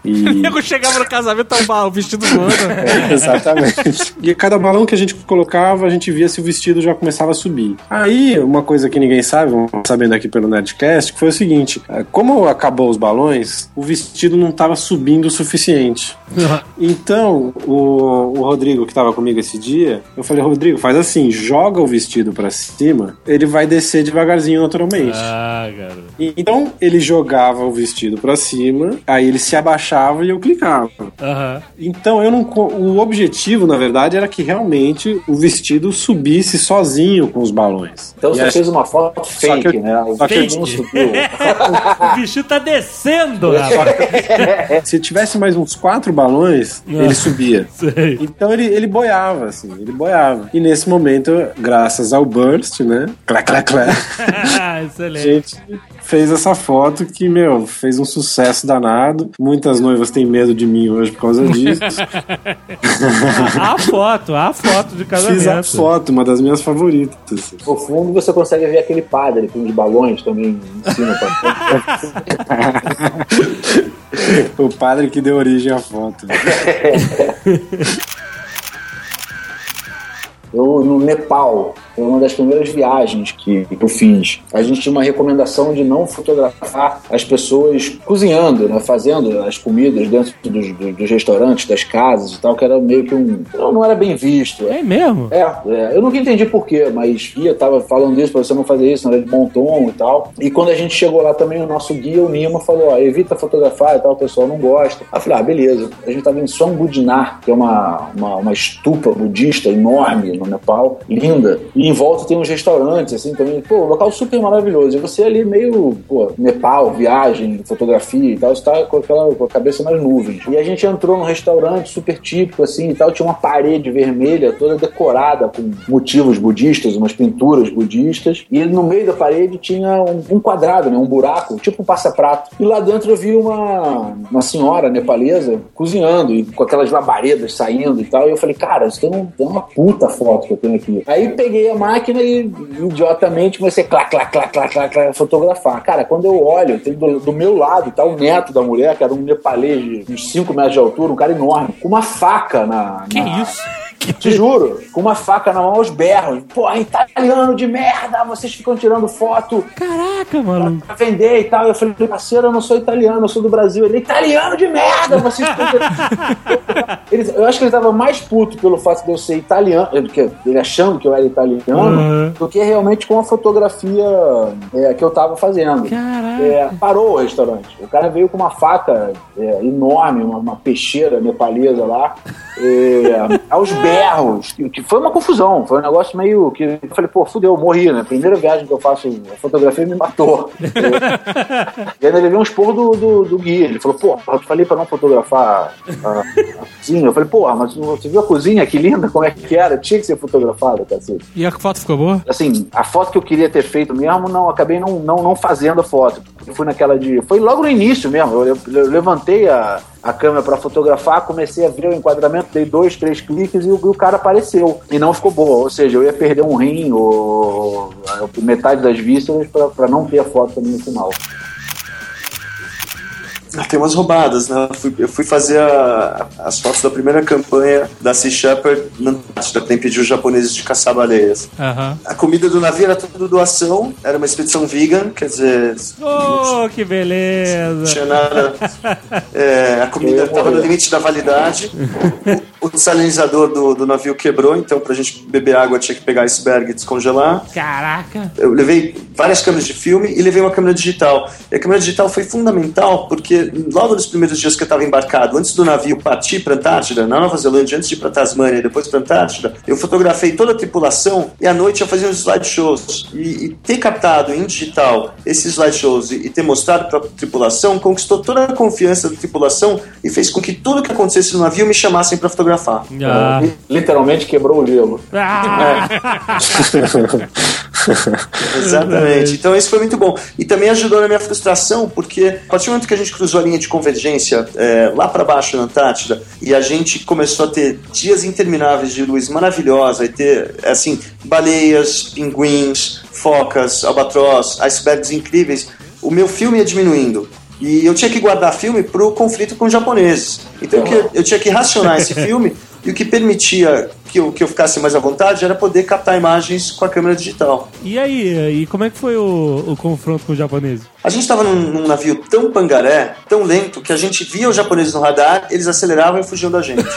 E... O nego chegava no casamento, tava o vestido voando. É, exatamente. E cada balão que a gente colocava, a gente via se o vestido já começava a subir. Aí, uma coisa que ninguém sabe, vamos sabendo aqui pelo Nerdcast, que foi o seguinte, como acabou os balões, o vestido não estava subindo o suficiente. Então, o, o Rodrigo, que estava comigo esse dia, eu falei, Rodrigo, faz assim, joga o vestido pra cima, ele vai descer devagarzinho naturalmente. Ah, cara. Então, ele jogava o vestido pra cima, aí ele se abaixava e eu clicava. Uhum. Então, eu não, o objetivo, na verdade, era que realmente o vestido subisse sozinho com os balões. Então você e fez uma foto fake, eu, né? O fake. Não subiu. O vestido tá descendo, rapaz. Se tivesse mais uns quatro balões, Não. ele subia. Sei. Então ele, ele boiava, assim, ele boiava. E nesse momento, graças ao Burst, né? Clá, clá, clá. A Excelente. gente fez essa foto que, meu, fez um sucesso danado. Muitas noivas têm medo de mim hoje por causa disso. A foto, a foto de casamento. Fiz a foto, uma das minhas favoritas. No fundo você consegue ver aquele padre com os balões também em cima. Pra... O padre que deu origem à foto. Eu, no Nepal, foi uma das primeiras viagens que, que eu fiz. A gente tinha uma recomendação de não fotografar as pessoas cozinhando, né, fazendo as comidas dentro dos, dos, dos restaurantes, das casas e tal, que era meio que um... Não, não era bem visto. É mesmo? É, é, eu nunca entendi por quê, mas Ia tava falando isso, pra você não fazer isso, não era de bom tom e tal. E quando a gente chegou lá também, o nosso guia, o Nima, falou, ó, evita fotografar e tal, o pessoal não gosta. Aí eu falei, ah, beleza. A gente tava em Songbudnar, que é uma, uma, uma estupa budista enorme no Nepal, linda. E em volta tem uns restaurantes, assim, também. Pô, um local super maravilhoso. E você ali meio, pô, Nepal, viagem, fotografia e tal, você tá com, aquela, com a cabeça nas nuvens. E a gente entrou num restaurante super típico, assim, e tal, tinha uma parede vermelha toda decorada com motivos budistas, umas pinturas budistas, e no meio da parede tinha um, um quadrado, né, um buraco, tipo um passa-prato. E lá dentro eu vi uma, uma senhora nepalesa cozinhando, e com aquelas labaredas saindo e tal, e eu falei, cara, isso tem, um, tem uma puta foto que eu tenho aqui. Aí peguei a máquina e, idiotamente, comecei a clá, clá, clá, clá, clá, clá, fotografar. Cara, quando eu olho, tem do, do meu lado tá o neto da mulher, que era um nepalês de uns cinco metros de altura, um cara enorme, com uma faca na... Que na... isso? Te juro, com uma faca na mão aos berros. Pô, italiano de merda, vocês ficam tirando foto. Caraca, mano. Pra vender e tal. Eu falei, parceiro, eu não sou italiano, eu sou do Brasil. Ele, italiano de merda, vocês ficam tirando. Ele, eu acho que ele tava mais puto pelo fato de eu ser italiano, ele, ele achando que eu era italiano, uhum. do que realmente com a fotografia é, que eu tava fazendo. Caraca. É, parou o restaurante. O cara veio com uma faca é, enorme, uma, uma peixeira nepalesa lá, é, aos berros, que foi uma confusão, foi um negócio meio que eu falei, pô, fudeu, morri, né? Primeira viagem que eu faço a fotografia me matou. E aí ele levei um esporro do, do, do guia, ele falou, pô, eu te falei pra não fotografar a, a cozinha, eu falei, pô, mas você viu a cozinha, que linda, como é que era? Tinha que ser fotografada, cacete. E a foto ficou boa? Assim, a foto que eu queria ter feito mesmo, não, acabei não, não, não fazendo a foto. Eu fui naquela de... Foi logo no início mesmo, eu, eu levantei a, a câmera pra fotografar, comecei a ver o enquadramento, dei dois, três cliques e o, e o cara apareceu. E não ficou boa, ou seja, eu ia perder um rim ou metade das vísceras pra, pra não ter a foto também no final. Tem umas roubadas, né? Eu fui, eu fui fazer a, as fotos da primeira campanha da Sea Shepherd na Antártida, que impediu os japoneses de caçar baleias. Uhum. A comida do navio era tudo doação, era uma expedição vegan, quer dizer... Oh, que beleza! Não tinha nada. É, a comida estava no limite da validade. O, o desalinizador do, do navio quebrou, então pra gente beber água tinha que pegar iceberg e descongelar. Caraca! Eu levei várias câmeras de filme e levei uma câmera digital. E a câmera digital foi fundamental porque logo nos primeiros dias que eu estava embarcado, antes do navio partir para a Antártida, na Nova Zelândia, antes de ir para Tasmânia e depois para a Antártida, eu fotografei toda a tripulação e à noite eu fazia uns slideshows. E, e ter captado em digital esses slideshows e, e ter mostrado para a tripulação conquistou toda a confiança da tripulação e fez com que tudo que acontecesse no navio me chamassem para fotografar. Ah. Literalmente quebrou o gelo. Ah. É. Exatamente. Então isso foi muito bom. E também ajudou na minha frustração, porque a partir do momento que a gente cruzou a linha de convergência é, lá para baixo na Antártida e a gente começou a ter dias intermináveis de luz maravilhosa e ter, assim, baleias, pinguins, focas, albatroz, icebergs incríveis, o meu filme ia diminuindo. E eu tinha que guardar filme pro conflito com os japoneses. Então eu, eu tinha que racionar esse filme, e o que permitia que eu, que eu ficasse mais à vontade era poder captar imagens com a câmera digital. E aí, e como é que foi o, o confronto com os japoneses? A gente estava num, num navio tão pangaré, tão lento, que a gente via os japoneses no radar, eles aceleravam e fugiam da gente.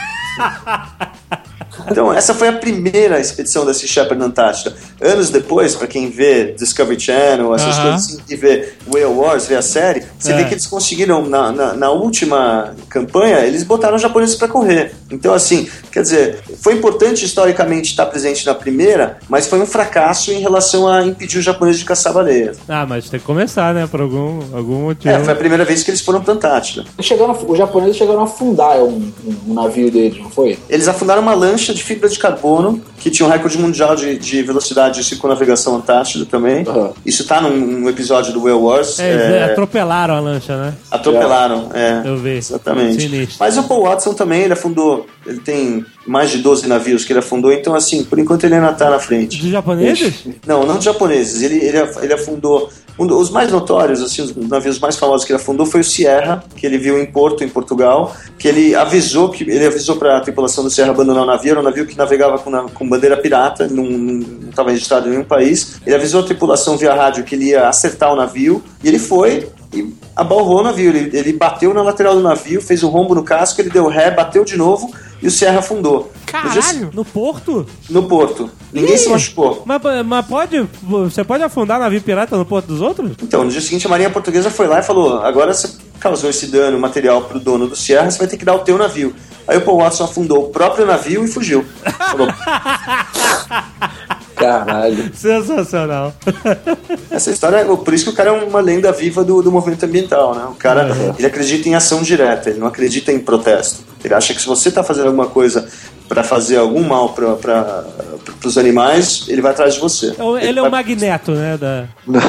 Então, essa foi a primeira expedição da Sea Shepherd na Antártida. Anos depois, pra quem vê Discovery Channel, essas uh-huh. coisas assim, e vê Whale Wars, vê a série, você é. vê que eles conseguiram, na, na, na última campanha, eles botaram os japoneses pra correr. Então, assim, quer dizer, foi importante historicamente estar presente na primeira, mas foi um fracasso em relação a impedir os japoneses de caçar baleias. Ah, mas tem que começar, né, por algum, algum motivo. É, foi a primeira vez que eles foram pra Antártida. Chegaram, os japoneses chegaram a afundar um, um navio deles, não foi? Eles afundaram uma lancha de fibra de carbono, que tinha um recorde mundial de, de velocidade de circunnavegação antártida também. Uhum. Isso tá num, num episódio do Whale Wars. É, é... atropelaram a lancha, né? Atropelaram, é. é. Eu vi. Exatamente. Sinistro. Mas o Paul Watson também, ele afundou, ele tem mais de doze navios que ele afundou, então assim, por enquanto ele ainda tá na frente. Dos japoneses? Não, não dos japoneses. Ele, ele, ele afundou... Um dos mais notórios, assim, os navios mais famosos que ele afundou foi o Sierra, que ele viu em Porto, em Portugal, que ele avisou que ele avisou para a tripulação do Sierra abandonar o navio. Era um navio que navegava com, na, com bandeira pirata, não estava registrado em nenhum país. Ele avisou a tripulação via rádio que ele ia acertar o navio, e ele foi e abalrou o navio. Ele, ele bateu na lateral do navio, fez um rombo no casco, ele deu ré, bateu de novo e o Sierra afundou. Caralho, no porto? No porto. Ninguém Ih, se machucou. Mas, mas pode, você pode afundar navio pirata no porto dos outros? Então, no dia seguinte a Marinha Portuguesa foi lá e falou: agora você causou esse dano material pro dono do Sierra, você vai ter que dar o teu navio. Aí o Paul Watson afundou o próprio navio e fugiu. Falou. Caralho. Sensacional. Essa história, por isso que o cara é uma lenda viva do, do movimento ambiental, né? O cara, uhum. ele acredita em ação direta, ele não acredita em protesto. Ele acha que se você está fazendo alguma coisa para fazer algum mal para os animais, ele vai atrás de você. Ele, ele é vai... o Magneto, né? Da...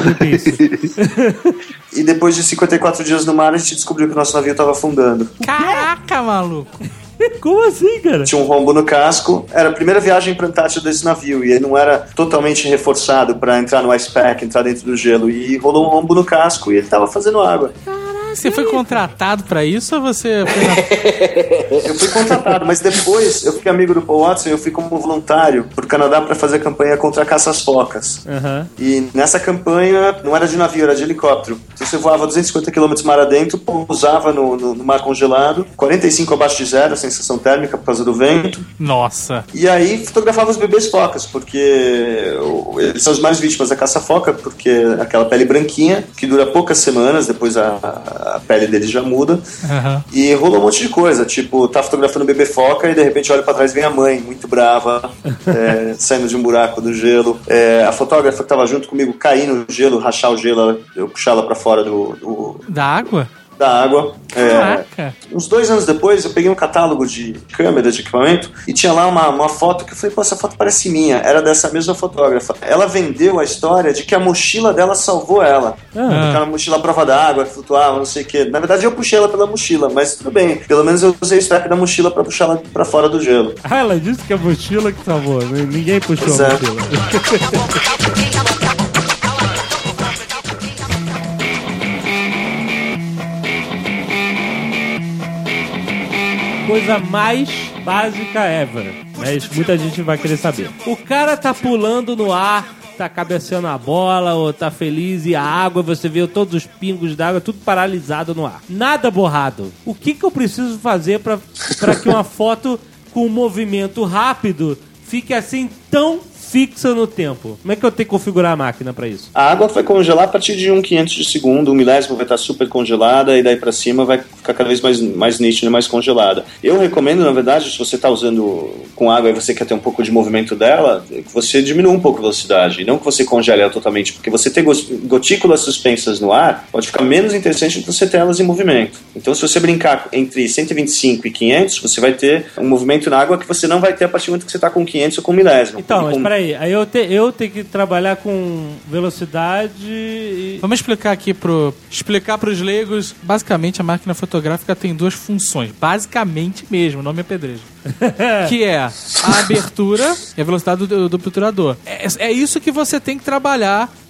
E depois de cinquenta e quatro dias no mar, a gente descobriu que o nosso navio estava afundando. Caraca, maluco! Como assim, cara? Tinha um rombo no casco. Era a primeira viagem para a Antártida desse navio e ele não era totalmente reforçado para entrar no ice pack, entrar dentro do gelo. E rolou um rombo no casco e ele estava fazendo água. Você foi contratado pra isso ou você foi na... Eu fui contratado, mas depois eu fiquei amigo do Paul Watson e eu fui como voluntário pro Canadá pra fazer a campanha contra a caça às focas. Uhum. E nessa campanha não era de navio, era de helicóptero. Então você voava duzentos e cinquenta quilômetros mar adentro, pousava no, no, no mar congelado, quarenta e cinco abaixo de zero, a sensação térmica por causa do vento. Nossa! E aí fotografava os bebês focas, porque eles são as mais vítimas da caça-foca, porque aquela pele branquinha, que dura poucas semanas, depois a a pele dele já muda. Uhum. E rolou um monte de coisa, tipo, tá fotografando o bebê foca e de repente olha pra trás e vem a mãe, muito brava, é, saindo de um buraco do gelo. É, a fotógrafa que tava junto comigo cair no gelo, rachar o gelo, eu puxar ela pra fora do... do... Da água? Da água. Caraca. É, uns dois anos depois eu peguei um catálogo de câmeras, de equipamento, e tinha lá uma, uma foto que eu falei, pô, essa foto parece minha. Era dessa mesma fotógrafa. Ela vendeu a história de que a mochila dela salvou ela. Ah. Aquela mochila à prova d'água, que flutuava, não sei o quê. Na verdade eu puxei ela pela mochila, mas tudo bem. Pelo menos eu usei o strap da mochila pra puxar ela pra fora do gelo. Ah, ela disse que a mochila que salvou. Ninguém puxou pois a é. mochila. Coisa mais básica ever, mas muita gente vai querer saber. O cara tá pulando no ar, tá cabeceando a bola, ou tá feliz, e a água, você vê todos os pingos d'água, tudo paralisado no ar. Nada borrado. O que que eu preciso fazer pra, pra que uma foto com um movimento rápido fique assim tão fixa no tempo? Como é que eu tenho que configurar a máquina pra isso? A água vai congelar a partir de um quinhentos de segundo, um milésimo vai estar super congelada e daí pra cima vai ficar cada vez mais, mais nítida, mais congelada. Eu recomendo, na verdade, se você está usando com água e você quer ter um pouco de movimento dela, que você diminua um pouco a velocidade, não que você congele ela totalmente, porque você ter gotículas suspensas no ar pode ficar menos interessante do que você ter elas em movimento. Então, se você brincar entre cento e vinte e cinco e quinhentos, você vai ter um movimento na água que você não vai ter a partir do momento que você está com quinhentos ou com milésimo. Então, mas com... peraí, aí eu, te, eu tenho que trabalhar com velocidade e... Vamos explicar aqui pro... Explicar pros leigos. Basicamente, a máquina fotográfica tem duas funções. Basicamente mesmo, nome é pedreiro. Que é a abertura e a velocidade do, do obturador. É, é isso que você tem que trabalhar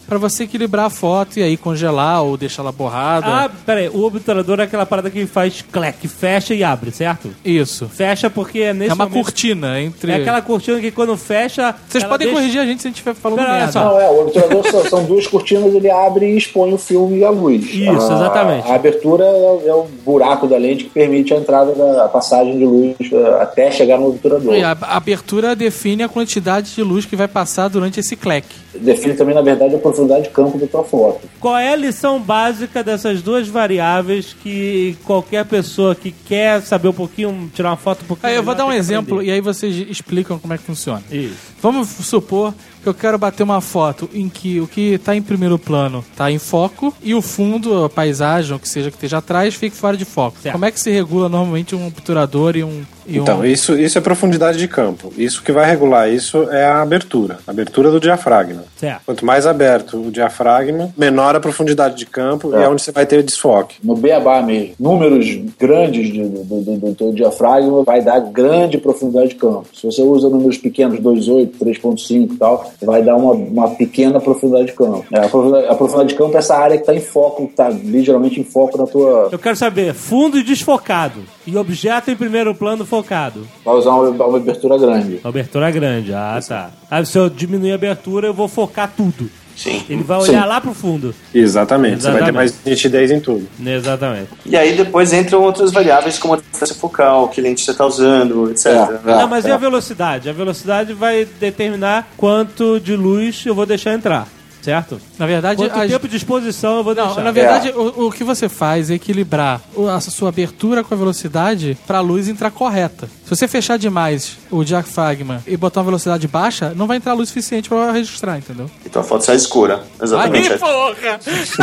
pra você equilibrar a foto e aí congelar ou deixar ela borrada. Ah, peraí, o obturador é aquela parada que faz clec, fecha e abre, certo? Isso. Fecha porque é nesse É uma momento... cortina entre... É aquela cortina que quando fecha... Vocês ela podem deixa... corrigir a gente se a gente estiver falando Pera, olha merda. só. Não, é, o obturador são, são duas cortinas, ele abre e expõe o filme e a luz. Isso, a, exatamente. A abertura é, é o buraco da lente que permite a entrada da a passagem de luz uh, até chegar no obturador. E a a abertura define a quantidade de luz que vai passar durante esse clec. Define também, na verdade, a profundidade de campo da tua foto. Qual é a lição básica dessas duas variáveis que qualquer pessoa que quer saber um pouquinho, tirar uma foto um pouquinho... Aí eu vou melhor dar um tem que exemplo aprender? e aí vocês explicam como é que funciona. Isso. Vamos supor que eu quero bater uma foto em que o que está em primeiro plano está em foco e o fundo, a paisagem, o que seja que esteja atrás, fique fora de foco. Certo. Como é que se regula normalmente um obturador e um... E Então, um... isso, isso é profundidade de campo. Isso que vai regular isso é a abertura. A abertura do diafragma. Certo. Quanto mais aberto o diafragma, menor a profundidade de campo É. e é onde você vai ter desfoque. No beabá mesmo, números grandes de- do, do, do teu diafragma vai dar grande profundidade de campo. Se você usa números pequenos, dois vírgula oito, três vírgula cinco e tal, vai dar uma, uma pequena profundidade de campo. É, a, profundidade, a profundidade de campo é essa área que está em foco, que está ligeiramente em foco na tua... Eu quero saber, fundo e desfocado. E objeto em primeiro plano focado. Vai usar uma, uma abertura grande. Abertura grande, ah tá. Aí se eu diminuir a abertura, eu vou focar tudo. Sim. Ele vai olhar Sim. lá pro fundo. Exatamente. Você vai ter Exatamente. mais nitidez em tudo. Exatamente. E aí depois entram outras variáveis como a distância focal, que lente você está usando, etcétera. É, é. Não, mas e a velocidade? A velocidade vai determinar quanto de luz eu vou deixar entrar, certo? Na verdade, Quanto as- tempo de exposição eu vou Não, deixar. na verdade, o, o que você faz é equilibrar o- a sua abertura com a velocidade para a luz entrar correta. Se você fechar demais o diafragma e botar uma velocidade baixa, não vai entrar luz suficiente para registrar, entendeu? Então a foto sai escura. Exatamente. Aí, porra!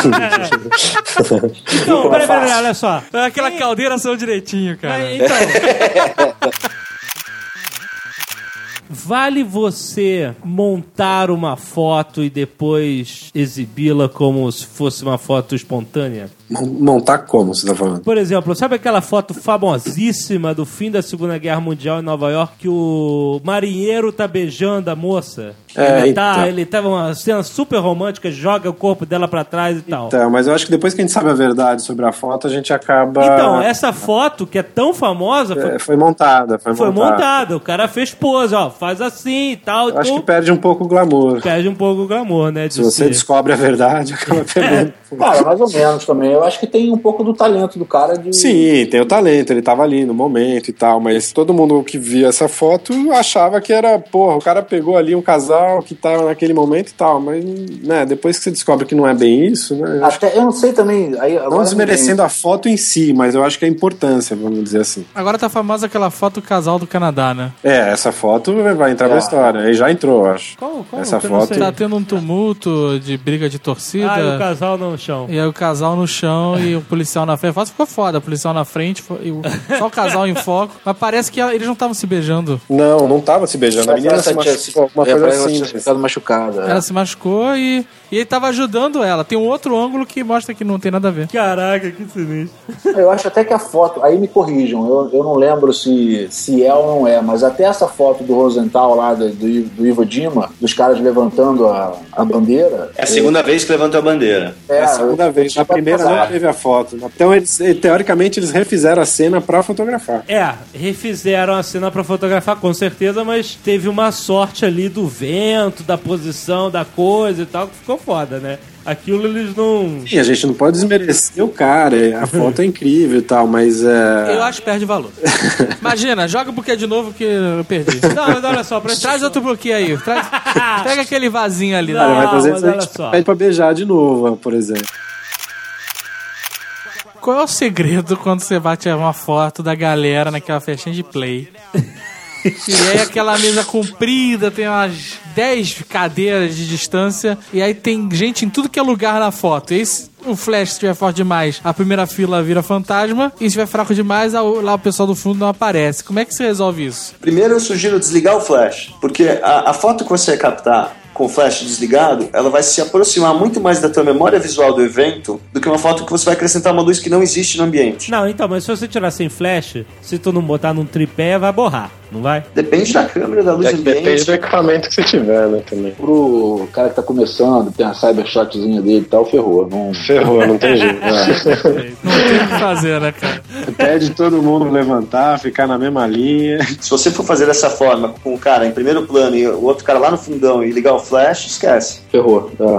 Então, peraí, peraí, olha só. Aquela caldeira saiu direitinho, cara. Mas, então. Vale você montar uma foto e depois exibi-la como se fosse uma foto espontânea? Mon- Montar como você tá falando? Por exemplo, sabe aquela foto famosíssima do fim da Segunda Guerra Mundial em Nova York que o marinheiro tá beijando a moça? É, ele, tá, então. ele tava uma cena super romântica, joga o corpo dela pra trás e tal. Então, mas eu acho que depois que a gente sabe a verdade sobre a foto, a gente acaba... Então, essa foto que é tão famosa foi, É, foi montada. Foi, foi montada. montada. O cara fez pose, ó, faz assim e tal. Eu acho então que perde um pouco o glamour. perde um pouco o glamour, né? de Se você ser. descobre a verdade, acaba perdendo. Cara, mais ou menos também. Eu acho que tem um pouco do talento do cara de... Sim, tem o talento, ele tava ali no momento e tal, mas todo mundo que via essa foto achava que era, porra, o cara pegou ali um casal que tava naquele momento e tal, mas, né, depois que você descobre que não é bem isso, né, eu acho que Até, eu não sei também... Aí, não agora desmerecendo a foto em si, mas eu acho que a importância, vamos dizer assim. Agora tá famosa aquela foto do casal do Canadá, né? É, essa foto vai entrar É. pra história, aí já entrou, eu acho. Qual- qual? Essa Que eu não foto... sei. Tá tendo um tumulto de briga de torcida. Ah, e o casal no chão. E aí o casal no chão e o policial na frente. A foto ficou foda, o policial na frente, fo- e o- só o casal em foco. Mas parece que ela- eles não estavam se beijando. Não, não tava se beijando, a menina se machucou, alguma é, coisa parece que assim. ela tinha ficado machucada. Ela se machucou e, e ele tava ajudando ela. Tem um outro ângulo que mostra que não tem nada a ver. Caraca, que sinistro. Eu acho até que a foto, aí me corrijam, eu, eu não lembro se, se é ou não é, mas até essa foto do Rosenthal lá, do, do, do Iwo Jima, dos caras levantando a, a bandeira. É a segunda vez que levantou a bandeira. É, É a segunda vez. Na primeira não teve a foto. Então, eles, teoricamente, eles refizeram a cena pra fotografar. É, refizeram a cena pra fotografar, com certeza, mas teve uma sorte ali do vento, da posição, da coisa e tal, que ficou foda, né? Aquilo eles não... E a gente não pode desmerecer o cara, a foto é incrível e tal, mas é... Eu acho que perde valor. Imagina, joga o buquê de novo que eu perdi. Não, mas olha só, presta Traz outro buquê aí. Traz... Pega aquele vasinho ali. Cara, Não, mas às vezes mas a olha gente só. pede pra beijar de novo, por exemplo. Qual é o segredo quando você bate uma foto da galera naquela festinha de play? E aí aquela mesa comprida, tem umas dez cadeiras de distância, e aí tem gente em tudo que é lugar na foto. E aí, se o flash estiver forte demais, a primeira fila vira fantasma, e se estiver fraco demais, a- lá o pessoal do fundo não aparece. Como é que você resolve isso? Primeiro eu sugiro desligar o flash, porque a, a foto que você captar com o flash desligado, ela vai se aproximar muito mais da tua memória visual do evento do que uma foto que você vai acrescentar uma luz que não existe no ambiente. Não, então, mas se você tirar sem flash, se tu não botar num tripé, vai borrar. não vai? Depende da câmera, da luz É, ambiente. depende do equipamento que você tiver, né, também. Pro cara que tá começando, tem a cybershotzinha dele e tal, ferrou. Não... Ferrou, não tem jeito. Não tem o que fazer, né, cara? Pede todo mundo levantar, ficar na mesma linha. Se você for fazer dessa forma, com o cara em primeiro plano e o outro cara lá no fundão e ligar o flash, esquece. Ferrou, é.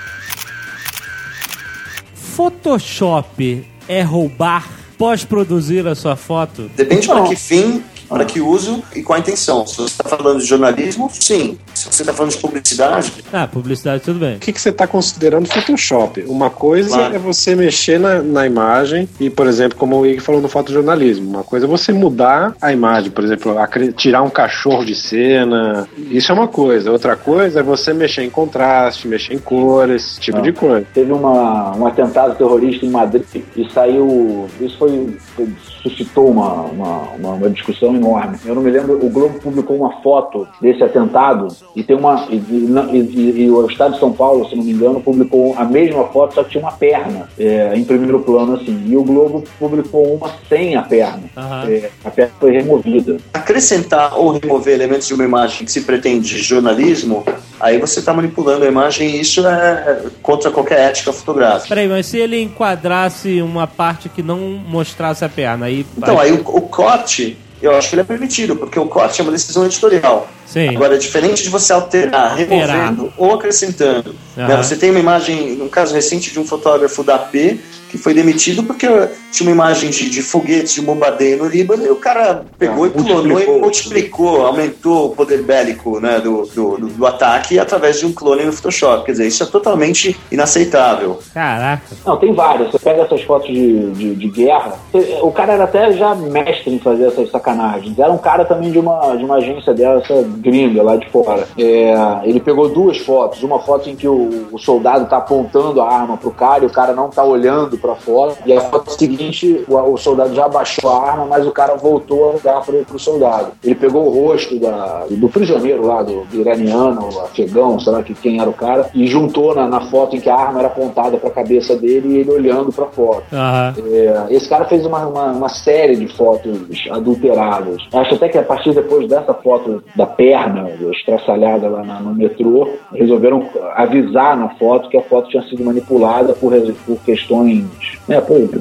Photoshop é roubar pós-produzir a sua foto? Depende para que fim, para que uso e qual a intenção. Se você está falando de jornalismo, sim. Se você está falando de publicidade... Ah, publicidade tudo bem. O que, que você está considerando Photoshop? Uma coisa Claro. é você mexer na, na imagem e, por exemplo, como o Ig falou no fotojornalismo, uma coisa é você mudar a imagem, por exemplo, acre- tirar um cachorro de cena, isso é uma coisa. Outra coisa é você mexer em contraste, mexer em cores, esse tipo Ah. de coisa. Teve uma, um atentado terrorista em Madrid e saiu. Isso foi. foi suscitou uma, uma, uma, uma discussão enorme. Eu não me lembro, o Globo publicou uma foto desse atentado e tem uma. E, e, e, e o Estado de São Paulo, se não me engano, publicou a mesma foto, só que tinha uma perna é, em primeiro plano, assim. E o Globo publicou uma sem a perna. Aham. É, a perna foi removida. Acrescentar ou remover elementos de uma imagem que se pretende jornalismo, aí você está manipulando a imagem e isso é contra qualquer ética fotográfica. Peraí, mas se ele enquadrasse uma parte que não mostrasse a perna, aí... Então, aí o, o corte, eu acho que ele é permitido, porque o corte é uma decisão editorial. Sim. Agora, é diferente de você alterar, removendo ou acrescentando. Aham. Né? Você tem uma imagem, um caso recente de um fotógrafo da P, que foi demitido porque tinha uma imagem de, de foguetes, de bombardeio no Líbano, e o cara pegou Ah, e clonou e multiplicou. multiplicou, aumentou o poder bélico, né, do, do, do, do ataque através de um clone no Photoshop. Quer dizer, isso é totalmente inaceitável. Caraca. Não, tem vários. Você pega essas fotos de, de, de guerra. O cara era até já mestre em fazer essas sacanagens. Era um cara também de uma, de uma agência dessa gringa lá de fora. É, ele pegou duas fotos. Uma foto em que o, o soldado tá apontando a arma pro cara e o cara não tá olhando pra fora. E a foto seguinte, o, o soldado já abaixou a arma, mas o cara voltou a olhar pro, pro soldado. Ele pegou o rosto da, do prisioneiro lá, do, do iraniano, afegão, sei lá que, quem era o cara, e juntou na, na foto em que a arma era apontada pra cabeça dele e ele olhando pra foto. Aham. É, esse cara fez uma, uma, uma série de fotos adulteradas. Acho até que a partir depois dessa foto da perna estraçalhada lá na, no metrô, resolveram avisar na foto que a foto tinha sido manipulada por, por questões, né,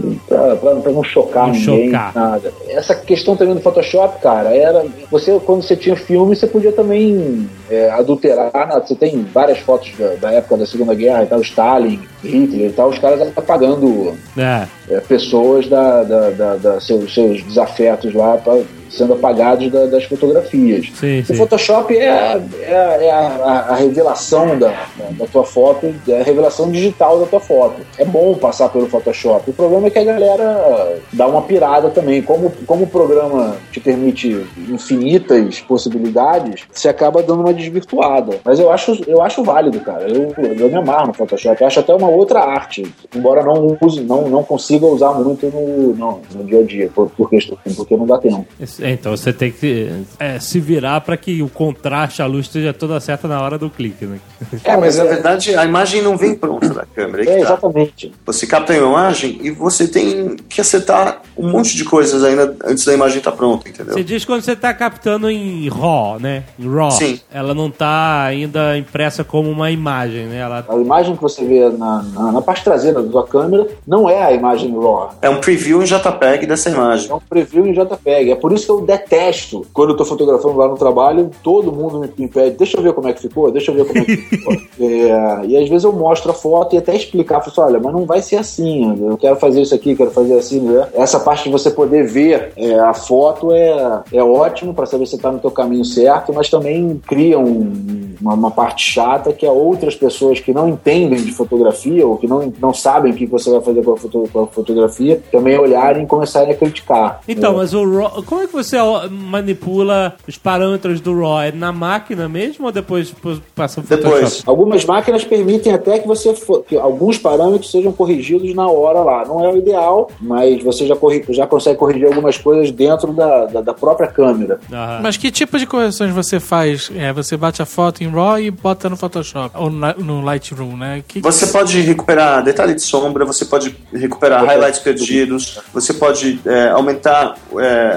para não chocar Não ninguém, chocar. nada. Essa questão também do Photoshop, cara, era você, quando você tinha filme, você podia também é, adulterar, né? Você tem várias fotos da, da época da Segunda Guerra e tal, Stalin, Hitler e tal, os caras apagando É. é, pessoas da, da, da, da seus, seus desafetos lá pra, sendo apagados da, das fotografias. Sim, O sim. Photoshop é, é, é a, a, a revelação da, da, da tua foto, é a revelação digital da tua foto. É bom passar pelo Photoshop. O problema é que a galera dá uma pirada também. Como, como o programa te permite infinitas possibilidades, você acaba dando uma desvirtuada. Mas eu acho, eu acho válido, cara. Eu, eu me amarro no Photoshop. Eu acho até uma outra arte. Embora não use, não, não consiga usar muito no, no, no dia a dia, por, por questão, porque não dá tempo. Então você tem que é, se virar para que o contraste, a luz esteja toda certa na hora do clique, né? É, mas na verdade a imagem não vem pronta da câmera. Aí que É, tá. exatamente. Você capta a imagem e você tem que acertar um monte de coisas ainda antes da imagem estar pronta, entendeu? Você diz quando você tá captando em RAW, né? Em RAW. Sim. Ela não tá ainda impressa como uma imagem, né? Ela... A imagem que você vê na, na, na parte traseira da sua câmera não é a imagem RAW. É um preview em JPEG dessa imagem. É um preview em JPEG. É por isso que eu detesto, quando eu tô fotografando lá no trabalho, todo mundo me impede. Deixa eu ver como é que ficou, deixa eu ver como é que ficou. É, e às vezes eu mostro a foto e até explicar, falo assim, olha, mas não vai ser assim, eu quero fazer isso aqui, quero fazer assim, né? Essa parte de você poder ver é, a foto é, é ótimo para saber se tá no teu caminho certo, mas também cria um, uma, uma parte chata que é outras pessoas que não entendem de fotografia ou que não, não sabem o que você vai fazer com a, foto, com a fotografia, também olharem e começarem a criticar. Então, É. mas o RAW, como é que você manipula os parâmetros do RAW? É na máquina mesmo ou depois depois passa o Photoshop? Depois. Algumas máquinas permitem até que você for, que alguns parâmetros sejam corrigidos na hora lá. Não é o ideal, mas você já, corri, já consegue corrigir algumas coisas dentro da, da, da própria câmera. Aham. Mas que tipo de correções você faz? É, você bate a foto em RAW e bota no Photoshop, ou na- no Lightroom, né? Que Você pode recuperar detalhe de sombra, você pode recuperar highlights perdidos, você pode é, aumentar é, a imagem,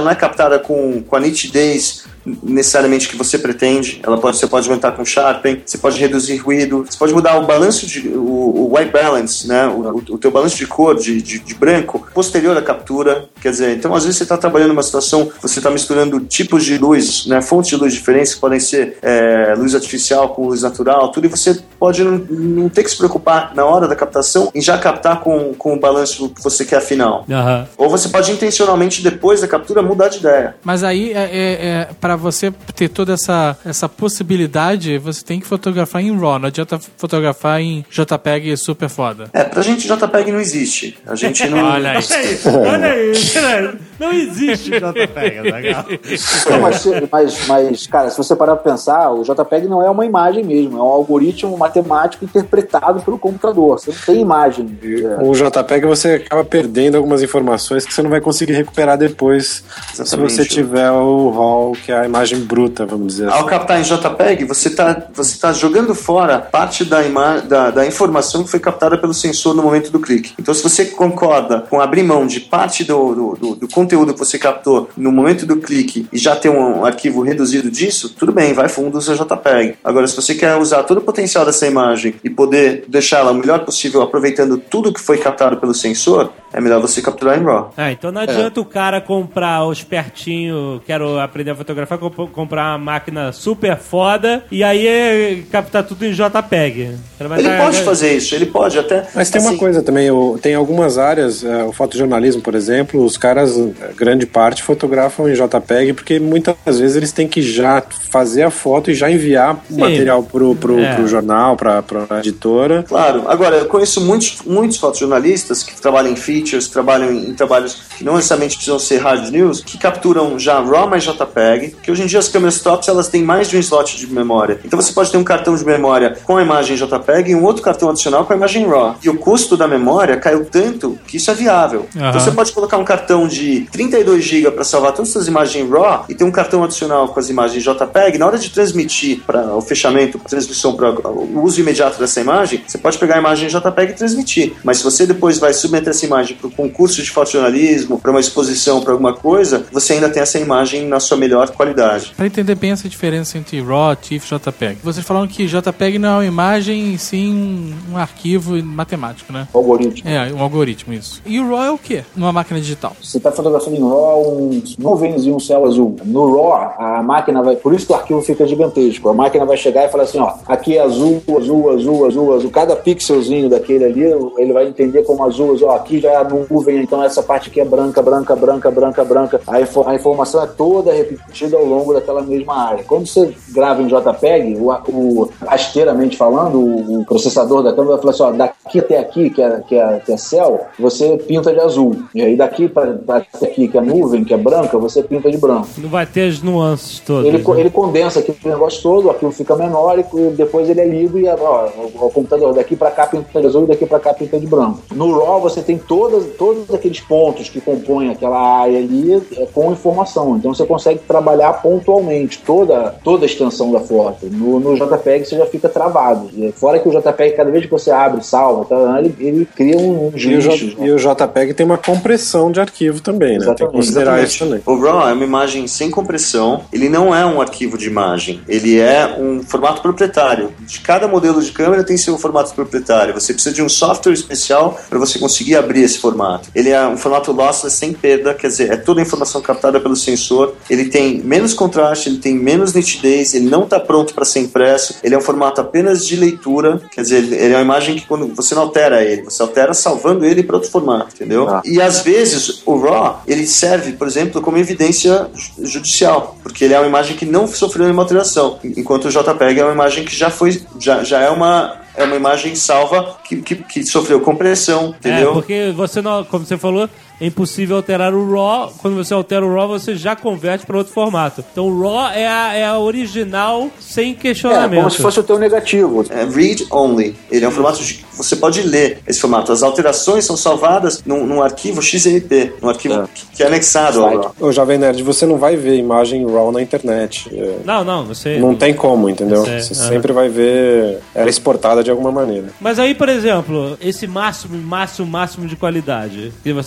ela não é captada com, com a nitidez necessariamente que você pretende. Ela pode, você pode aumentar com Sharpen, você pode reduzir ruído, você pode mudar o balanço de, o, o white balance, né, o, o teu balanço de cor de, de, de branco posterior à captura. Quer dizer, então às vezes você está trabalhando numa situação, você está misturando tipos de luz, né, fontes de luz diferentes que podem ser é, luz artificial com luz natural, tudo, e você pode não, não ter que se preocupar na hora da captação em já captar com, com o balanço que você quer final. Uhum. Ou você pode intencionalmente depois da captura mudar de ideia. Mas aí é, é, é para você ter toda essa, essa possibilidade, você tem que fotografar em RAW, não adianta fotografar em JPEG super foda. É, pra gente JPEG não existe. A gente não... Olha isso. Olha isso. Não existe JPEG, legal. Não, mas, mas, mas, cara, se você parar pra pensar, o JPEG não é uma imagem mesmo, é um algoritmo matemático interpretado pelo computador. Você não tem imagem. É. O JPEG você acaba perdendo algumas informações que você não vai conseguir recuperar depois. Exatamente. Se você tiver o RAW, que é a imagem bruta, vamos dizer assim. Ao captar em JPEG, você está você tá jogando fora parte da, ima- da, da informação que foi captada pelo sensor no momento do clique. Então, se você concorda com abrir mão de parte do, do, do, do conteúdo que você captou no momento do clique e já ter um arquivo reduzido disso, tudo bem, vai fundo, usa JPEG. Agora, se você quer usar todo o potencial dessa imagem e poder deixá-la o melhor possível aproveitando tudo que foi captado pelo sensor, é melhor você capturar em RAW. Ah, então não adianta é. o cara comprar o espertinho, quero aprender a fotografar, comp- comprar uma máquina super foda e aí é captar tudo em JPEG. Ele, ele pode é... fazer isso, ele pode até... Mas tem assim... uma coisa também, o, tem algumas áreas, é, o fotojornalismo, por exemplo, os caras, grande parte, fotografam em JPEG porque muitas vezes eles têm que já fazer a foto e já enviar o material pro, pro, é. pro jornal, pra, pra editora. Claro, agora eu conheço muitos, muitos fotojornalistas que trabalham em features, trabalham em, em trabalhos que não necessariamente precisam ser hard news, que capturam já RAW mais JPEG, que hoje em dia as câmeras tops elas têm mais de um slot de memória. Então você pode ter um cartão de memória com a imagem JPEG e um outro cartão adicional com a imagem RAW. E o custo da memória caiu tanto que isso é viável. Uhum. Então você pode colocar um cartão de trinta e dois gigabytes para salvar todas as imagens RAW e ter um cartão adicional com as imagens JPEG. Na hora de transmitir para o fechamento, para transmissão, para o uso imediato dessa imagem, você pode pegar a imagem JPEG e transmitir. Mas se você depois vai submeter essa imagem para o concurso de fotojornalismo, para uma exposição, para alguma coisa, você ainda tem essa imagem na sua melhor qualidade. Para entender bem essa diferença entre RAW, TIFF e JPEG. Vocês falaram que JPEG não é uma imagem, sim um, um arquivo matemático, né? Algoritmo. É, um algoritmo, isso. E o RAW é o quê? Numa máquina digital? Você está fotografando em RAW uns nuvens e um céu azul. No RAW, a máquina vai... Por isso que o arquivo fica gigantesco. A máquina vai chegar e falar assim, ó, aqui é azul, azul, azul, azul, azul. Cada pixelzinho daquele ali, ele vai entender como azul, azul. Ó, aqui já é a nuvem, então essa parte aqui é branca, branca, branca, branca, branca. A, info- a informação é toda repetida ao longo daquela mesma área. Quando você grava em JPEG, o, o, rasteiramente falando, o, o processador da câmera vai falar assim, ó, daqui até aqui, que é, que, é, que é céu, você pinta de azul. E aí daqui para aqui, que é nuvem, que é branca, você pinta de branco. Não vai ter as nuances todas. Ele, né? ele condensa aqui o negócio todo, aquilo fica menor e depois ele é lido e ó, o, o computador daqui para cá pinta de azul e daqui para cá pinta de branco. No RAW você tem todas, todos aqueles pontos que compõem aquela área ali é, com informação. Então você consegue trabalhar pontualmente toda, toda a extensão da foto. No, no JPEG você já fica travado. E fora que o JPEG, cada vez que você abre, salva, tá, ele, ele cria um, um e, o J, né? E o JPEG tem uma compressão de arquivo também, né? Exatamente. Tem que considerar isso também. O RAW é uma imagem sem compressão, ele não é um arquivo de imagem, ele é um formato proprietário. De cada modelo de câmera tem seu formato proprietário. Você precisa de um software especial para você conseguir abrir esse formato. Ele é um formato lossless sem perda, quer dizer, é toda a informação captada pelo sensor. Ele tem menos contraste, ele tem menos nitidez, ele não está pronto para ser impresso, ele é um formato apenas de leitura, quer dizer, ele é uma imagem que quando você não altera ele, você altera salvando ele para outro formato, entendeu? Ah. E às vezes o RAW, ele serve, por exemplo, como evidência judicial, porque ele é uma imagem que não sofreu nenhuma alteração, enquanto o JPEG é uma imagem que já foi, já, já é uma é uma imagem salva que, que, que sofreu compressão, entendeu? É, porque você não, como você falou, é impossível alterar o RAW. Quando você altera o RAW, você já converte para outro formato. Então o RAW é a, é a original sem questionamento. É como se fosse o teu negativo. É read only. Ele é um formato de... Você pode ler esse formato. As alterações são salvadas num, num arquivo X M P, num arquivo é. que, que é anexado ao RAW. Ô, Jovem Nerd, você não vai ver imagem RAW na internet. É... Não, não. Você... Não tem como, entendeu? Você, você uhum. sempre vai ver ela exportada de alguma maneira. Mas aí, por exemplo, esse máximo, máximo, máximo de qualidade que você vai transformar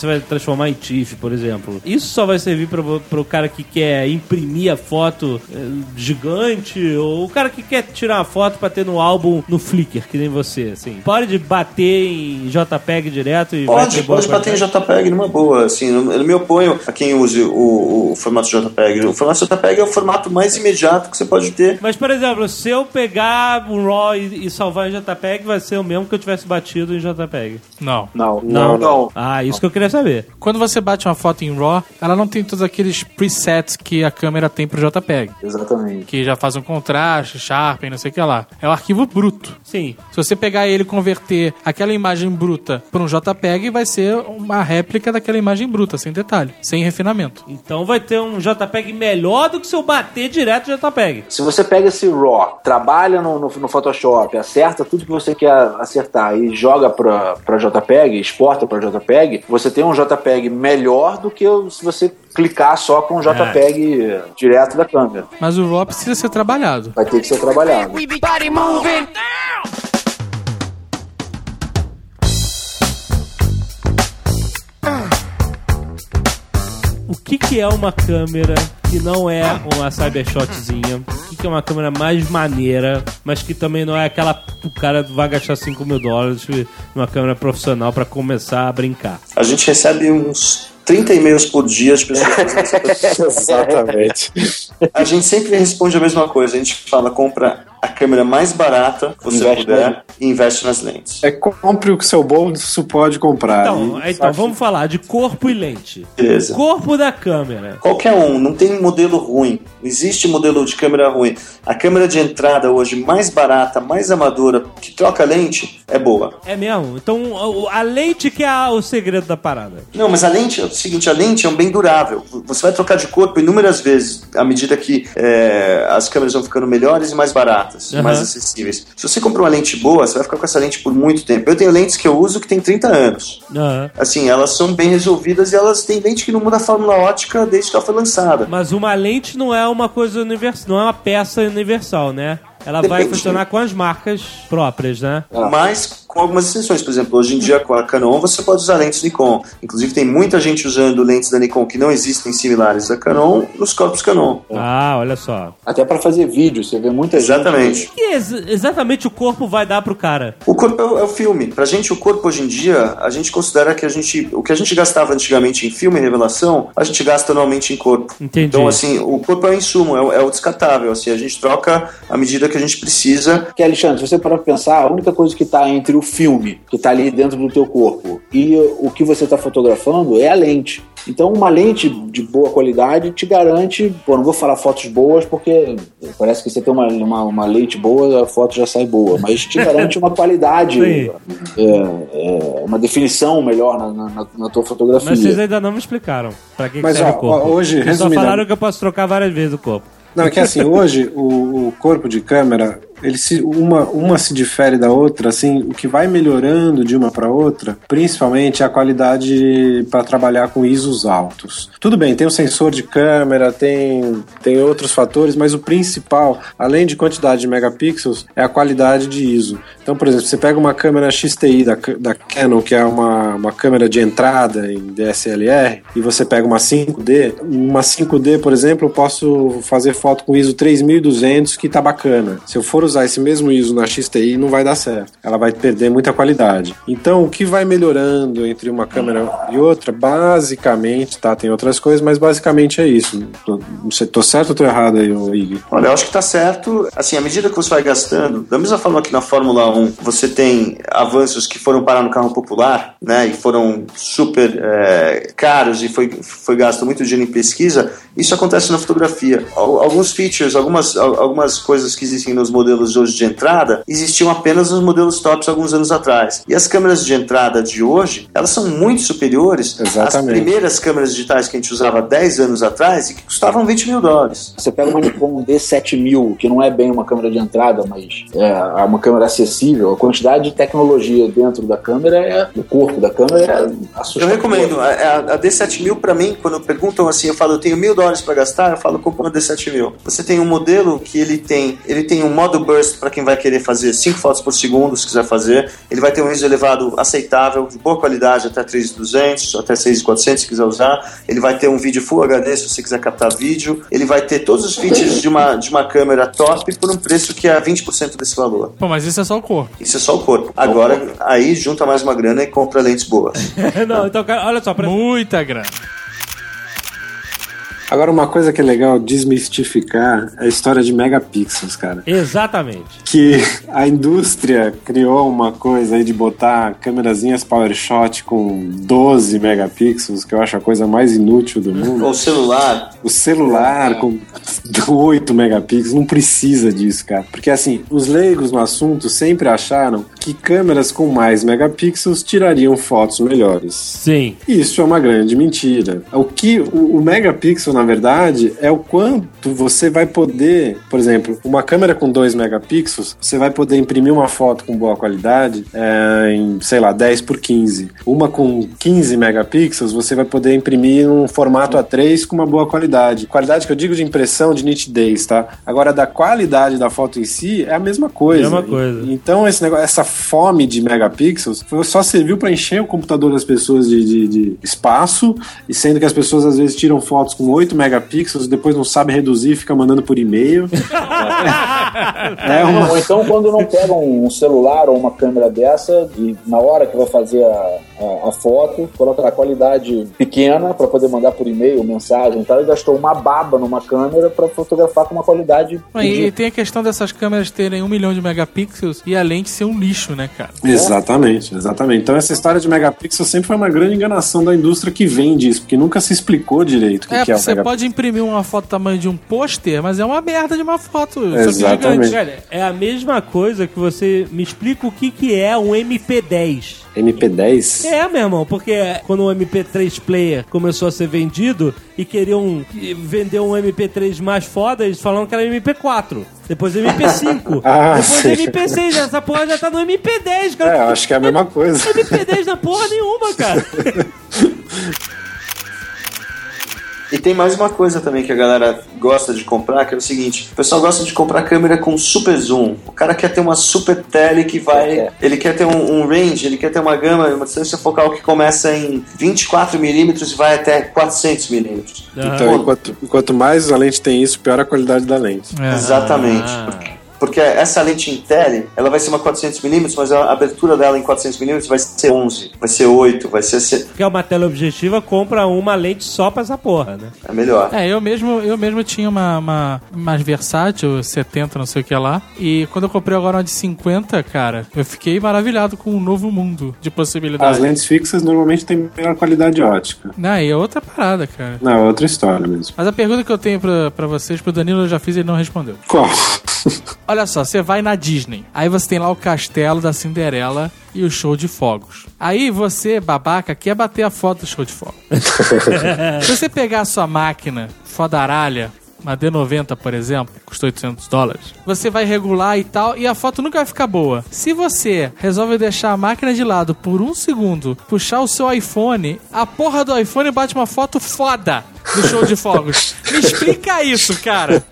transformar em TIFF, por exemplo. Isso só vai servir para o cara que quer imprimir a foto é, gigante, ou o cara que quer tirar uma foto para ter no álbum no Flickr, que nem você, assim. Pode bater em JPEG direto e pode, vai ter pode bater em JPEG numa boa, assim. Eu não me oponho a quem use o, o formato JPEG. O formato JPEG é o formato mais imediato que você pode ter. Mas, por exemplo, se eu pegar um RAW e, e salvar em JPEG, vai ser o mesmo que eu tivesse batido em JPEG. Não. Não, Não, não. não. Ah, isso que eu queria saber. Quando você bate uma foto em RAW, ela não tem todos aqueles presets que a câmera tem pro JPEG. Exatamente. Que já faz um contraste, sharpen, não sei o que lá. É o arquivo bruto. Sim. Se você pegar ele e converter aquela imagem bruta para um JPEG, vai ser uma réplica daquela imagem bruta, sem detalhe, sem refinamento. Então vai ter um JPEG melhor do que se eu bater direto no JPEG. Se você pega esse RAW, trabalha no, no, no Photoshop, acerta tudo que você quer acertar e joga pra, pra JPEG, exporta pra JPEG, você tem um JPEG melhor do que se você clicar só com um JPEG é. direto da câmera. Mas o RAW precisa ser trabalhado. Vai ter que ser trabalhado. O que que é uma câmera que não é uma Cybershotzinha? O que que é uma câmera mais maneira, mas que também não é aquela... O cara vai gastar cinco mil dólares numa câmera profissional pra começar a brincar. A gente recebe uns trinta e-mails por dia de pessoas. Exatamente. A gente sempre responde a mesma coisa. A gente fala, compra a câmera mais barata que você Investe puder na... e investe nas lentes. É compre o que seu bolso pode comprar. Então, E então só vamos falar de corpo e lente. Beleza. Corpo da câmera. Qualquer um, não tem modelo ruim. Não existe modelo de câmera ruim. A câmera de entrada hoje mais barata, mais amadora, que troca lente, é boa. É mesmo? Então a lente que é o segredo da parada. Não, mas a lente, é o seguinte, a lente é um bem durável. Você vai trocar de corpo inúmeras vezes à medida que é, as câmeras vão ficando melhores e mais baratas, uhum. mais acessíveis. Se você comprar uma lente boa, você vai ficar com essa lente por muito tempo. Eu tenho lentes que eu uso que tem trinta anos. Uhum. Assim, elas são bem resolvidas e elas têm lente que não muda a fórmula ótica desde que ela foi lançada. Mas uma lente não é uma coisa universal, não é uma peça universal, né? Ela Depende. vai funcionar com as marcas próprias, né? Mas com algumas exceções. Por exemplo, hoje em dia com a Canon você pode usar lentes Nikon. Inclusive tem muita gente usando lentes da Nikon que não existem similares da Canon nos corpos Canon. Ah, olha só. Até pra fazer vídeo, você vê muita exatamente. gente... O que ex- exatamente o corpo vai dar pro cara? O corpo é o, é o filme. Pra gente, o corpo hoje em dia, a gente considera que a gente... O que a gente gastava antigamente em filme e revelação, a gente gasta anualmente em corpo. Entendi. Então, assim, o corpo é o insumo, é o, é o descartável. Assim, a gente troca à medida que a gente precisa. Porque, Alexandre, se você parar pra pensar, a única coisa que tá entre o filme, que tá ali dentro do teu corpo, e o que você tá fotografando é a lente. Então, uma lente de boa qualidade te garante... Pô, não vou falar fotos boas, porque parece que você tem uma, uma, uma lente boa, a foto já sai boa. Mas te garante uma qualidade, é, é, uma definição melhor na, na, na tua fotografia. Mas vocês ainda não me explicaram pra que, Mas, que serve ó, o corpo. hoje, Vocês só resumidamente- falaram que eu posso trocar várias vezes o corpo. Não, é que assim, hoje o, o corpo de câmera, ele se, uma, uma se difere da outra, assim, o que vai melhorando de uma para outra, principalmente é a qualidade para trabalhar com I S Os altos. Tudo bem, tem o sensor de câmera, tem, tem outros fatores, mas o principal, além de quantidade de megapixels, é a qualidade de I S O. Então, por exemplo, você pega uma câmera X T I da, da Canon, que é uma, uma câmera de entrada em D S L R, e você pega uma cinco D, uma cinco D, por exemplo, eu posso fazer foto com I S O três mil e duzentos, que tá bacana. Se eu for usar esse mesmo I S O na X T I, não vai dar certo. Ela vai perder muita qualidade. Então, o que vai melhorando entre uma câmera e outra, basicamente, tá, tem outras coisas, mas basicamente é isso. Tô, não sei, tô certo ou tô errado aí, Ig? Olha, eu acho que tá certo. Assim, à medida que você vai gastando, da mesma forma que na Fórmula um você tem avanços que foram parar no carro popular, né, e foram super é, caros e foi, foi gasto muito dinheiro em pesquisa, isso acontece na fotografia. Alguns features, algumas, algumas coisas que existem nos modelos hoje de entrada, existiam apenas nos modelos tops alguns anos atrás. E as câmeras de entrada de hoje, elas são muito superiores Exatamente. às primeiras câmeras digitais que a gente usava dez anos atrás e que custavam vinte mil dólares. Você pega uma Nikon D sete mil, que não é bem uma câmera de entrada, mas é uma câmera acessível, a quantidade de tecnologia dentro da câmera, é, o corpo da câmera é assustador. Eu recomendo. A, a, a D sete mil, pra mim, quando perguntam assim, eu falo, eu tenho mil dólares pra gastar, eu falo, compra uma D sete mil. Você tem um modelo que ele tem, ele tem um modo burst para quem vai querer fazer cinco fotos por segundo, se quiser fazer. Ele vai ter um I S O elevado aceitável, de boa qualidade, até três mil e duzentos, até seis mil e quatrocentos, se quiser usar. Ele vai ter um vídeo Full H D, se você quiser captar vídeo. Ele vai ter todos os features de uma, de uma câmera top por um preço que é vinte por cento desse valor. Pô, mas isso é só o corpo. Isso é só o corpo. Agora, aí junta mais uma grana e compra lentes boas. Não, então, cara, olha só. Pra... Muita grana. Agora, uma coisa que é legal desmistificar é a história de megapixels, cara. Exatamente. Que a indústria criou uma coisa aí de botar câmerazinhas PowerShot com doze megapixels, que eu acho a coisa mais inútil do mundo. O celular. O celular com oito megapixels, não precisa disso, cara. Porque assim, os leigos no assunto sempre acharam que câmeras com mais megapixels tirariam fotos melhores. Sim. Isso é uma grande mentira. O que o, o megapixel, na verdade, é o quanto você vai poder, por exemplo, uma câmera com dois megapixels, você vai poder imprimir uma foto com boa qualidade é, em, sei lá, dez por quinze. Uma com quinze megapixels, você vai poder imprimir um formato A três com uma boa qualidade. Qualidade que eu digo de impressão, de nitidez, tá? Agora, da qualidade da foto em si, é a mesma coisa. Mesma coisa. E, então, esse negócio, essa fome de megapixels só serviu para encher o computador das pessoas de, de, de espaço, e sendo que as pessoas às vezes tiram fotos com oito megapixels, depois não sabe reduzir e fica mandando por e-mail. é uma... Ou então quando não pega um celular ou uma câmera dessa, e na hora que vai fazer a, a, a foto, coloca a qualidade pequena para poder mandar por e-mail, mensagem e tal, e gastou uma baba numa câmera para fotografar com uma qualidade... E tem a questão dessas câmeras terem um milhão de megapixels e a lente ser um lixo, né, cara? Exatamente, exatamente. Então essa história de megapixels sempre foi uma grande enganação da indústria que vende isso, porque nunca se explicou direito o que, é, que é o você megapixel. Pode imprimir uma foto do tamanho de um pôster, mas é uma merda de uma foto. Exatamente. Cara, é a mesma coisa que você me explica o que, que é um M P dez. M P dez? É, meu irmão, porque quando o M P três Player começou a ser vendido e queriam vender um M P três mais foda, eles falaram que era M P quatro. Depois M P cinco. ah, depois sim. M P seis. Essa porra já tá no M P dez, cara. É, eu acho que é a mesma coisa. M P dez na porra nenhuma, cara. E tem mais uma coisa também que a galera gosta de comprar, que é o seguinte: o pessoal gosta de comprar câmera com super zoom. O cara quer ter uma super tele que vai... É. Ele quer ter um, um range, ele quer ter uma gama, uma distância focal que começa em vinte e quatro milímetros e vai até quatrocentos milímetros. Então, enquanto, enquanto mais a lente tem isso, pior a qualidade da lente. É. Exatamente. Ah. Porque essa lente em tele, ela vai ser uma quatrocentos milímetros, mas a abertura dela em quatrocentos milímetros vai ser onze, vai ser oito, vai ser... Porque é uma tela objetiva, compra uma lente só pra essa porra, né? É melhor. É, eu mesmo, eu mesmo tinha uma, uma mais versátil, setenta, não sei o que lá, e quando eu comprei agora uma de cinquenta, cara, eu fiquei maravilhado com um novo mundo de possibilidades. As lentes fixas normalmente têm melhor qualidade ótica. Não, e é outra parada, cara. Não, é outra história mesmo. Mas a pergunta que eu tenho pra, pra vocês, pro Danilo, eu já fiz e ele não respondeu. Qual? Olha só, você vai na Disney, aí você tem lá o castelo da Cinderela e o show de fogos. Aí você, babaca, quer bater a foto do show de fogos. Se você pegar a sua máquina fodaralha, uma D noventa, por exemplo, custa oitocentos dólares, você vai regular e tal, e a foto nunca vai ficar boa. Se você resolve deixar a máquina de lado por um segundo, puxar o seu iPhone, a porra do iPhone bate uma foto foda do show de fogos. Me explica isso, cara.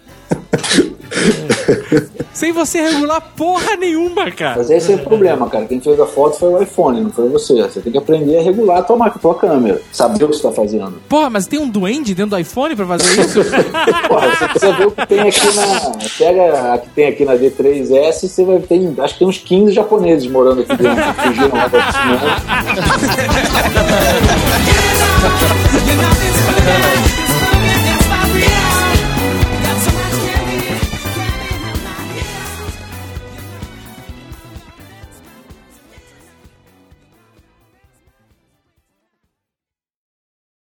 Sem você regular porra nenhuma, cara. Mas esse é o problema, cara. Quem fez a foto foi o iPhone, não foi você. Você tem que aprender a regular a tua máquina, a tua câmera. Saber o que você tá fazendo. Porra, mas tem um duende dentro do iPhone pra fazer isso? Porra, você precisa ver o que tem aqui na... Pega a que tem aqui na D três S, você vai ter... Acho que tem uns quinze japoneses morando aqui dentro. Fugiram lá da piscina.